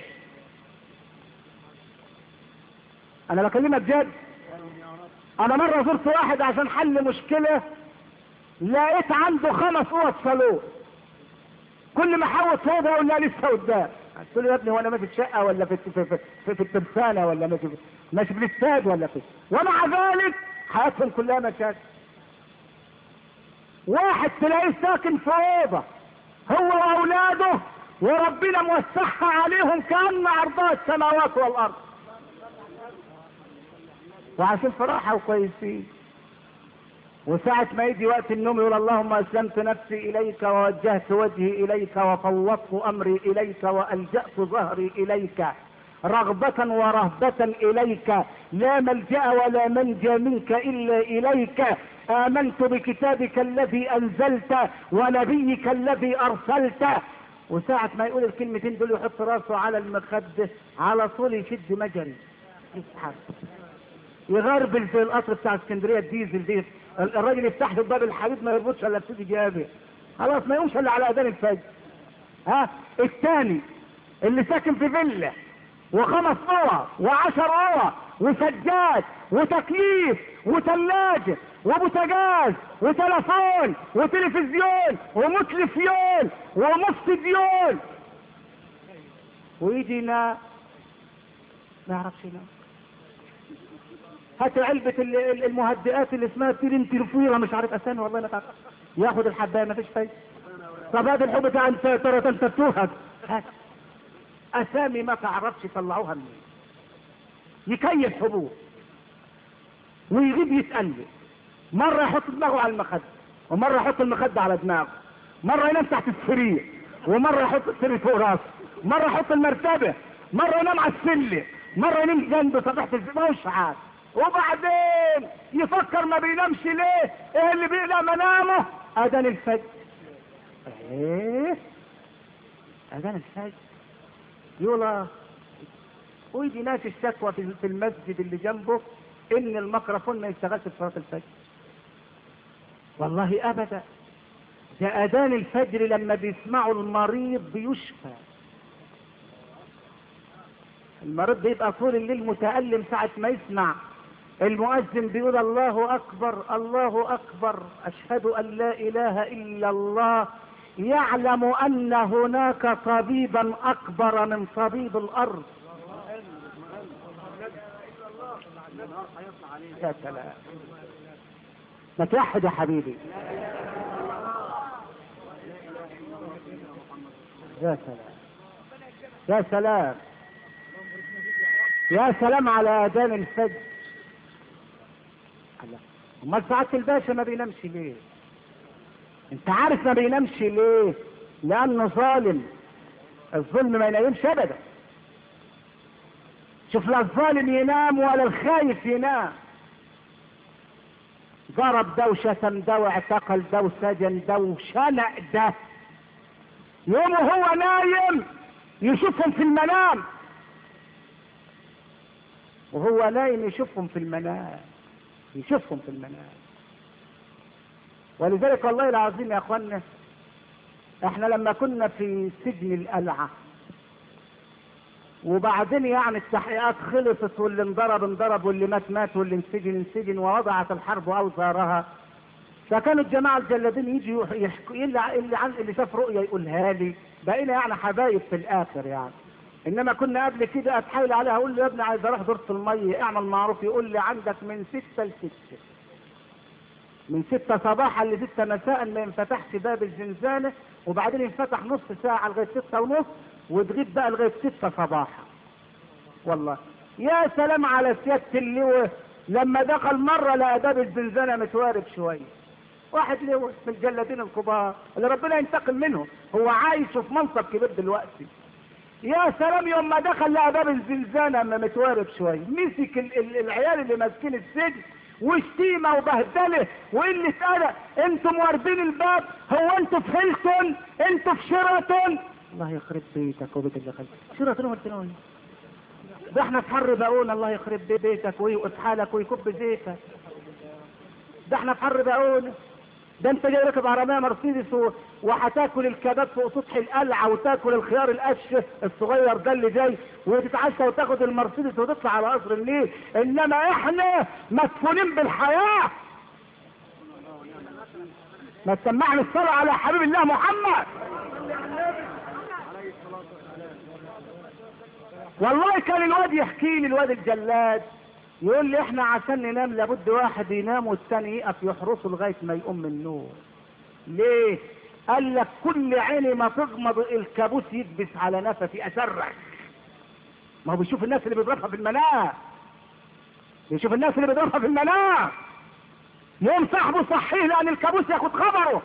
انا بكلمك جد. انا مرة زرت واحد عشان حل مشكلة، لقيت عنده 5 اوض صالون، كل ما حاول صوبه يقول لا لسه قدام. قلت له يا ابني هو انا ماشي في شقة ولا في الترسانة ولا ماشي في الاستاد ولا في، ومع ذلك حياتهم كلها مشاكل. واحد تلاقيه ساكن في اوضه هو واولاده وربنا موسعها عليهم كأن عرضها السماوات والارض، وعشان فرحة وكويسين. وساعة ما يجي وقت النوم يقول اللهم اسلمت نفسي اليك ووجهت وجهي اليك وفوضت امري اليك والجأت ظهري اليك رغبة ورهبة اليك لا ملجأ ولا منجى منك الا اليك آمنت بكتابك الذي أنزلت ونبيك الذي أرسلت. وساعة ما يقول الكلمتين دول يحط راسه على المخدة على طول يشد مجري يسحب يغربل في القطر بتاع اسكندرية الديزل دي. الراجل يفتح له باب الحديد ما يربطش الا بسيدي جابر، خلاص ما يقومش الا على اذان الفجر. الثاني اللي ساكن في فيلا و5 اوض و10 اوض وسجاد وتكييف وثلاجه وبوتاجاز وتلفون وتلفزيون ومتلفيون ومستديون، ويجي ينام ما يعرفش ينام. هات علبة المهدئات اللي اسمها تيرفيرا مش عارف اسامي والله ما تعرف، ياخد الحبايه ما فيش فايده. طب هذا الحب بتاع انت ترى انت بتوهج، هات اسامي ما تعرفش يطلعوها منين. يكيف حبوب ويغيب يتقلب، مرة يحط دماغه على المخدة ومرة يحط المخدة على دماغه، مرة ينام تحت السرير ومرة يحط السرير فوق راسه، مرة يحط المرتبة، مرة ينام على السلم، مرة ينام جنبه صبيحة الفجر مش عارف. وبعدين يفكر ما بينامش ليه؟ ايه اللي بيقلق منامه؟ اذان الفجر. ايه اذان الفجر يقول ويجي ناس الشكوى في المسجد اللي جنبه ان الميكروفون ما يشتغلش في صلاة الفجر. والله ابدا، ده اذان الفجر لما بيسمعوا المريض بيشفى. المريض بيبقى طول الليل متألم، ساعة ما يسمع المؤذن بيقول الله اكبر الله اكبر اشهد ان لا اله الا الله، يعلم ان هناك طبيبا اكبر من طبيب الارض. يا سلام، ما توحد يا حبيبي. يا سلام يا سلام يا سلام على اذان الفجر. امال سعادة الباشا ما بينامش ليه؟ انت عارف ما بينامش ليه؟ لانه ظالم. الظلم ما ينامش ابدا. شوف، لا الظالم ينام ولا الخايف ينام. ضرب ده وشتم ده واعتقل ده وسجن ده وشنق ده، يوم وهو نايم يشوفهم في المنام، وهو نايم يشوفهم في المنام، يشوفهم في المنام. ولذلك والله العظيم يا اخوانا، احنا لما كنا في سجن القلعة وبعدين يعني التحقيقات خلصت، واللي انضرب واللي مات واللي انسجن ووضعت الحرب اوزارها، فكانوا الجماعة الجلادين يجي يحكوا اللي شاف رؤية يقولها لي، بقينا يعني حبايب في الاخر يعني. انما كنا قبل كده اتحايل عليها اقول له يا ابني عايز اروح دورة المية اعمل معروف، يقول لي عندك من 6 ل 6، من 6 صباحا ل 6 مساء ما ينفتحش باب الزنزانة، وبعدين ينفتح نص ساعة لغاية 6 ونص، وتغيب بقى لغاية 6 صباحا. والله يا سلام على سيادة اللواء لما دخل مرة لقى باب الزنزانة متوارب شوية، واحد لواء من الجلادين الكبار اللي ربنا ينتقم منهم، هو عايش في منصب كبير دلوقتي. يا سلام يوم ما دخل لقى باب الزنزانة متوارب شوية، مسك العيال اللي ماسكين السجن وشتيمة وبهدلة وقلة أدب. انتم واردين الباب، هو انتوا في هيلتون؟ انتوا في شيراتون؟ الله يخرب بيتك وبيت اللي خلق شيراتون وهيلتون. ده احنا في حر بقونا، الله يخرب بيتك ويوقف حالك ويكب زيتك. ده احنا في حر بقونا، ده انت جاي راكب عربيه مرسيدس وهتاكل الكباب فوق سطح القلعه وتاكل الخيار القش الصغير ده اللي جاي وتتعشى وتاخد المرسيدس وتطلع على قصر النيل. انما احنا مدفونين بالحياه. ما تسمعني الصلاه على حبيب الله محمد. والله كان الواد يحكي لي، الواد الجلاد يقول لي احنا عشان ننام لابد واحد ينام والتاني يقف يحرسه لغايه ما يقوم من النوم. ليه؟ قال لك كل عيني ما تغمض الكابوس يكبس على نفسي اسرع. ما هو بيشوف الناس اللي بيضربها في المنام، بيشوف الناس اللي بيضربها في المنام، يوم صاحبه صحيه لان الكابوس ياخد خبره.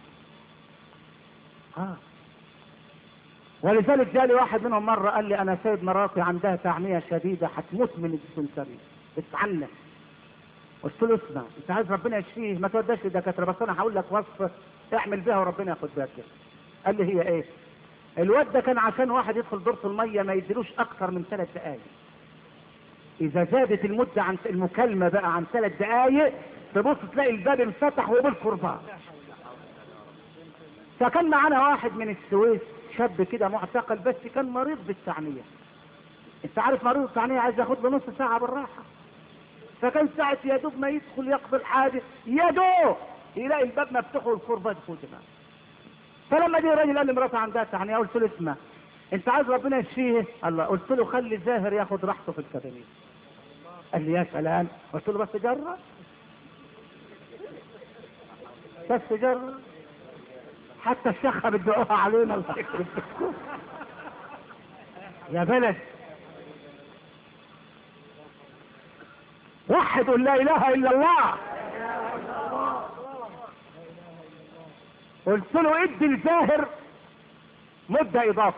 ولذلك جالي واحد منهم مرة قال لي انا سيد مراتي عندها تعمية شديدة هتموت من الديسبنسري اتعنى. قلت له اسمع، انت عايز ربنا يشفيه ما توداش للدكاترة، بس انا هقول لك وصفة اعمل بيها وربنا ياخد بالك. قال لي هي ايه؟ الواد ده كان عشان واحد يدخل دورة المية ما يديلوش اكتر من 3 دقايق. اذا زادت المدة عن المكالمة بقى عن 3 دقايق تبص تلاقي الباب انفتح وبالقربان. فكان معانا واحد من السويس شاب كده معتقل بس كان مريض بالتعنية. انت عارف مريض التعنية عايز ياخد له نص ساعة بالراحة. فكان ساعة يا دوب ما يدخل يقضي الحاجة يا دوب يلاقي الباب مفتوح والقربة تفوت معاه. فلما جه الراجل قال لي مراته عندها تعنية، قلت له اسمع انت عايز ربنا يشفيه الله، قلت له خلي زاهر ياخد راحته في الكابينيه. قال لي يا سلام، قلت له بس جرب، بس جرب، حتى الشخة بتدعوها علينا الله يخرب بيتكم يا بلد. وحدوا لا اله الا الله. قلت له ادي الزاهر مدة اضافة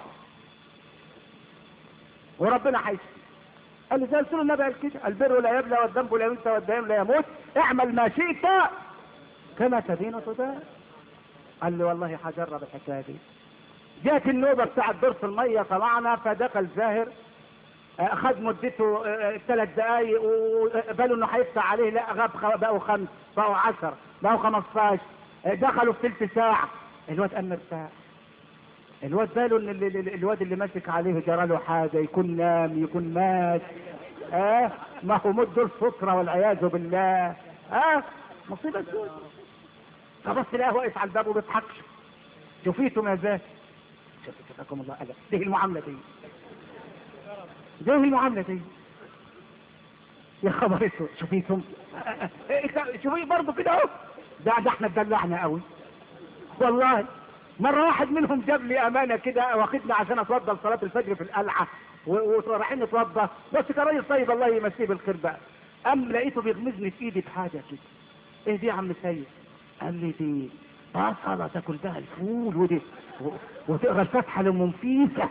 وربنا هيشفي. قال لي زي قلت له النبي قال كده البر لا يبلى والذنب لا ينسى والدائم لا يموت، اعمل ما شئت كما تدين وتدان. قال لي والله هجرب الحكايه دي. جات النوبه بتاعت دورة الميه طلعنا، فدخل زاهر اخذ مدته 3 دقايق وقالوا انه هيفتح عليه، لا غاب بقوا 5 بقوا 10 بقوا 15 دخلوا في ثلث ساعه. الواد قام مرتاح. الواد باله ان الواد اللي ماسك عليه جرى له حاجه، يكون نام يكون مات. ما هو مد الفطره والعياذ بالله. مصيبه سود. فبص لقاه واقف على الباب وبيضحكش. شوفيتم يا ذات، شوفكم الله أجل. دي المعاملة دي، دي المعاملة دي يا خبر اسود. شوفيتم شوفي برضه كده اهو. ده احنا اتدلعنا قوي والله. مرة واحد منهم جاب لي امانة كده، واخدني عشان اتوضى لصلاة الفجر في القلعة، ورايحين نتوضى، بس كان راجل طيب الله يمسيه بالخير بقى. قام لقيته بيغمزني في ايدي بحاجة كده. ايه دي يا عم سيد؟ قال لي دي بصلة تاكل بها الفول، ودي وتقرا الفاتحة لمنفيسة.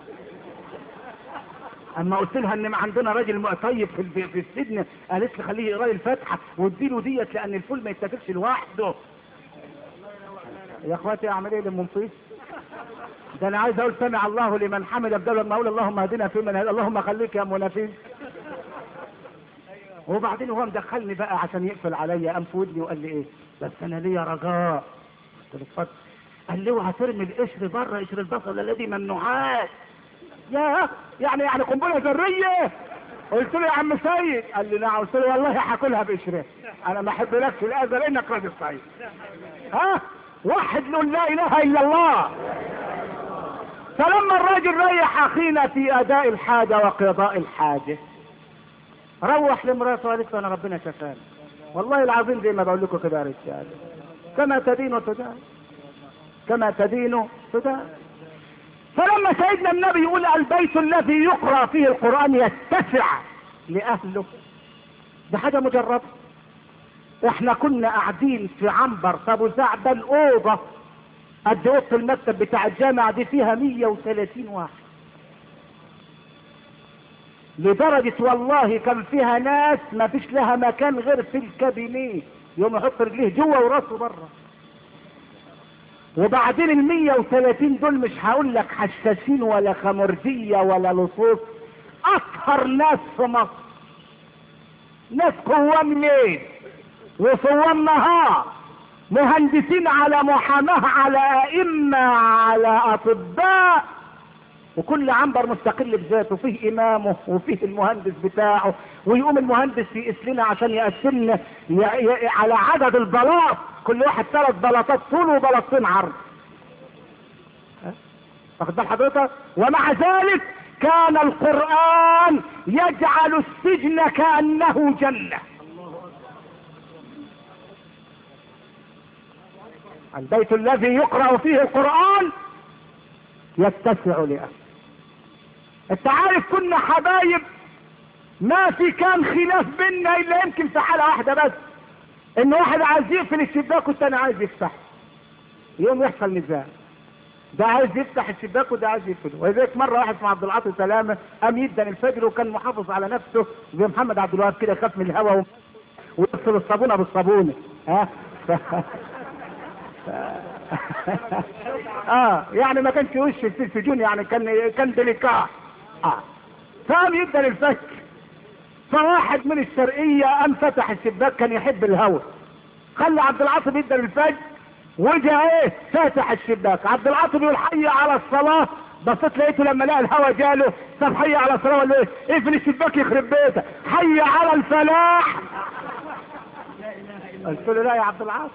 اما قلت لها ان ما عندنا راجل طيب في السجن، قالت لي خليه يقرا لي الفاتحة واديله ديت، لان الفول ما يتاكلش لوحده. يا اخواتي اعمل ايه للمنفيس؟ ده انا عايز اقول سمع الله لمن حمد، بدل لما اقول اللهم اهدنا فيمن هدى، اللهم خليك يا منافس. وبعدين هو مدخلني بقى عشان يقفل عليا، قام في ودني وقال لي ايه؟ بس انا ليا رجاء. قلت له اتفضل. قال لي اوعى ترمي القشر بره، قشر البصل الذي ممنوعات. يا يعني قنبله ذريه. قلت له يا عم سيد. قال لي نعم. قلت له والله هاكلها بقشرها، انا ما احبلكش الاذى لانك راجل طيب. ها واحد له لا اله الا الله. فلما الراجل ريح اخينا في اداء الحاجه وقضاء الحاجه، روح لمراته وقالت له انا ربنا شفاني والله العظيم، زي ما بقول لكم كده يا رجال، كما تدين تدان، كما تدين تدان. فلما سيدنا النبي يقول البيت الذي يقرأ فيه القرآن يتسع لأهله، ده حاجة مجربة. احنا كنا قاعدين في عنبر ابو زعبل، الأوضة قد اوضة المكتب بتاع الجامعة دي فيها 130 واحد، لدرجة والله كان فيها ناس ما فيش لها مكان غير في الكابينيه، يوم يحط رجليه جوه وراسه بره. وبعدين 130 دول مش هقول لك حشاشين ولا خمرجية ولا لصوص، اطهر ناس في مصر، ناس قوام ليل وصوام نهار، مهندسين على محاماة على ائمة على اطباء، وكل عنبر مستقل بذاته، فيه امامه وفيه المهندس بتاعه، ويقوم المهندس يقيس لنا عشان يقسمنا على عدد البلاط، كل واحد 3 بلاطات طول وبلاطين عرض. واخد بال حضرتك؟ ومع ذلك كان القرآن يجعل السجن كأنه جنة. البيت الذي يقرأ فيه القرآن يتسع لأهله. انت عارف كنا حبايب، ما في كان خلاف بينا الا يمكن في حالة واحدة بس، ان واحد عايز يقفل الشباك والتاني عايز يفتح، يوم يحصل نزاع، ده عايز يفتح الشباك وده عايز يقفله. ولذلك مرة واحد اسمه عبد العاطي سلامة قام يدن الفجر، وكان محافظ على نفسه زي محمد عبد الوهاب كده، يخاف من الهواء ويغسل الصابونة بالصابونة. ها يعني ما كانش وش في السجون، يعني كان ديليكاه. فقام يدن الفجر، فواحد من الشرقية قام فتح الشباك، كان يحب الهواء، خلى عبد العاطي يدن الفجر، وجا ايه فاتح الشباك. عبد العاطي بيقول حي على الصلاة، بصيت لقيته لما لقى الهوا جاله، طب حي على الصلاة ولا ايه؟ اقفل الشباك يخرب بيتك، حي على الفلاح. قلت له لا يا عبد العاطي،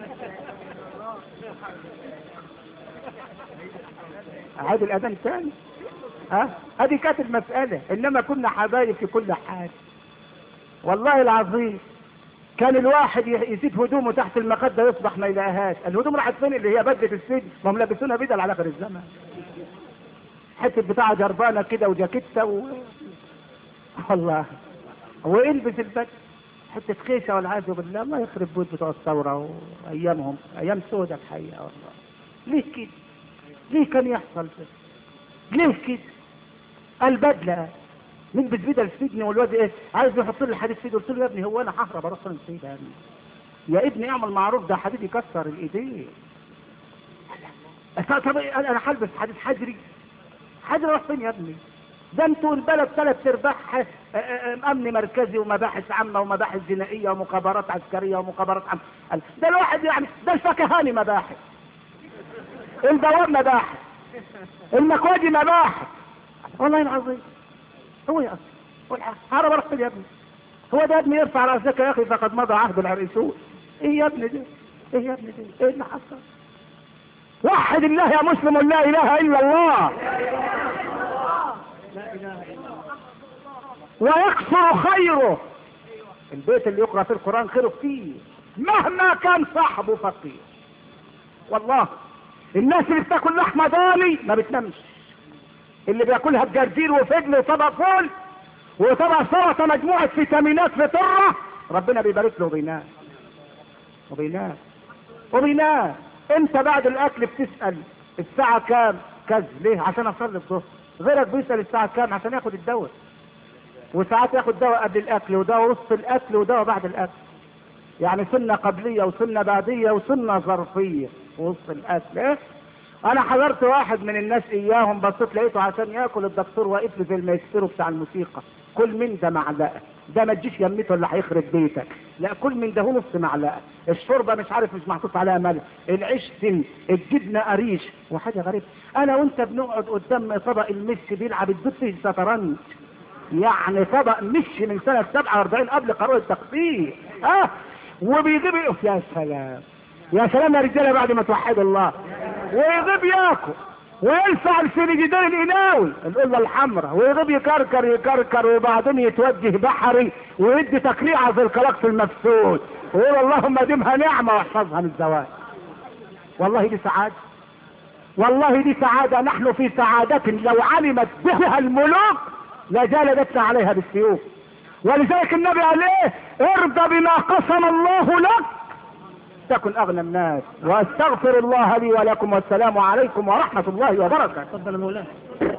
عاد الاذان تاني. ادي كانت المسألة، انما كنا حبايب في كل حاجة والله العظيم. كان الواحد يزيد هدومه تحت المخدة يصبح ما يلاقيهاش. الهدوم راحت فين؟ اللي هي بدلة السجن، ما هم لابسونها بدل على اخر الزمن، حته بتاع جربانه كده وجاكيته والله، والبس البدله حته خيشه والعياذ بالله. الله يخرب بيوت بتوع الثوره وايامهم، ايام سودة الحقيقه والله. ليه كده؟ ليه كان يحصل كده؟ ليه كده؟ البدله نلبس بدل السجن، والواد ايه عايز يحط لي الحديد في ايده. قلت له يا ابني هو انا ههرب اروح فين السيد يا ابني؟ يا ابني اعمل معروف، ده حديد يكسر الايدين. طب انا هلبس حديد حجري؟ حجري اروح فين يا ابني؟ ده انتوا البلد 3/4 امن مركزي ومباحث عامه ومباحث جنائيه ومخابرات عسكريه ومخابرات عامه. ده الواحد يعني ده الفكهاني مباحث، البواب مباحث، المكواجي مباحث والله العظيم. هو يا اخي هرب اروح فين يا ابني؟ هو ده ابني يرفع راسك يا اخي فقد مضى عهد العريسون. ايه يا ابني ده؟ ايه يا ابني ده؟ ايه اللي حصل؟ وحد الله يا مسلم، لا اله الا الله. ويكثر خيره. البيت اللي يقرأ في القرآن خيره فيه مهما كان صاحبه فقير. والله الناس اللي بتاكل لحمة ضاني ما بتنامش، اللي بياكلها بجرجير وفجل وطبق فول وطبق سلطة مجموعة فيتامينات فطرة، ربنا بيبارك له وبينام. انت بعد الاكل بتسأل الساعة كام كذا، ليه؟ عشان اصلي الظهر. غيرك بيسأل الساعة كام عشان ياخد الدواء، وساعات ياخد دواء قبل الاكل ودواء وسط الاكل ودواء بعد الاكل، يعني سنة قبلية وسنة بعدية وسنة ظرفية وسط الاكل. ايه؟ انا حضرت واحد من الناس اياهم، بصيت لقيته عشان ياكل الدكتور واقف له زي المايسترو بتاع الموسيقى، كل من ده معلقه، ده ما تجيش يمته اللي هيخرب بيتك، لا كل من ده نص معلقه، الشوربه مش عارف مش محطوط عليها ملح، العيش سن، الجبنه قريش، وحاجه غريبه. انا وانت بنقعد قدام طبق المش بيلعب الدود فيه شطرنج، يعني طبق مش من سنه 47 قبل قانون التقسيم. وبيجيب يا سلام يا سلام يا رجاله بعد ما توحدوا الله، ويغيب ياكل ويرفع الفريجيدير القناوي القله الحمراء، ويغيب يكركر وبعدين يتوجه بحري ويدي تكريعه في القلاقس المفسود ويقول اللهم دمها نعمه واحفظها من الزواج. والله دي سعاده، والله دي سعاده. نحن في سعاده لو علمت بها الملوك لجالدتنا عليها بالسيوف. ولذلك النبي قال ايه؟ ارضى بما قسم الله لك تكن اغنى الناس. واستغفر الله لي ولكم، والسلام عليكم ورحمة الله وبركاته. تفضل يا مولانا.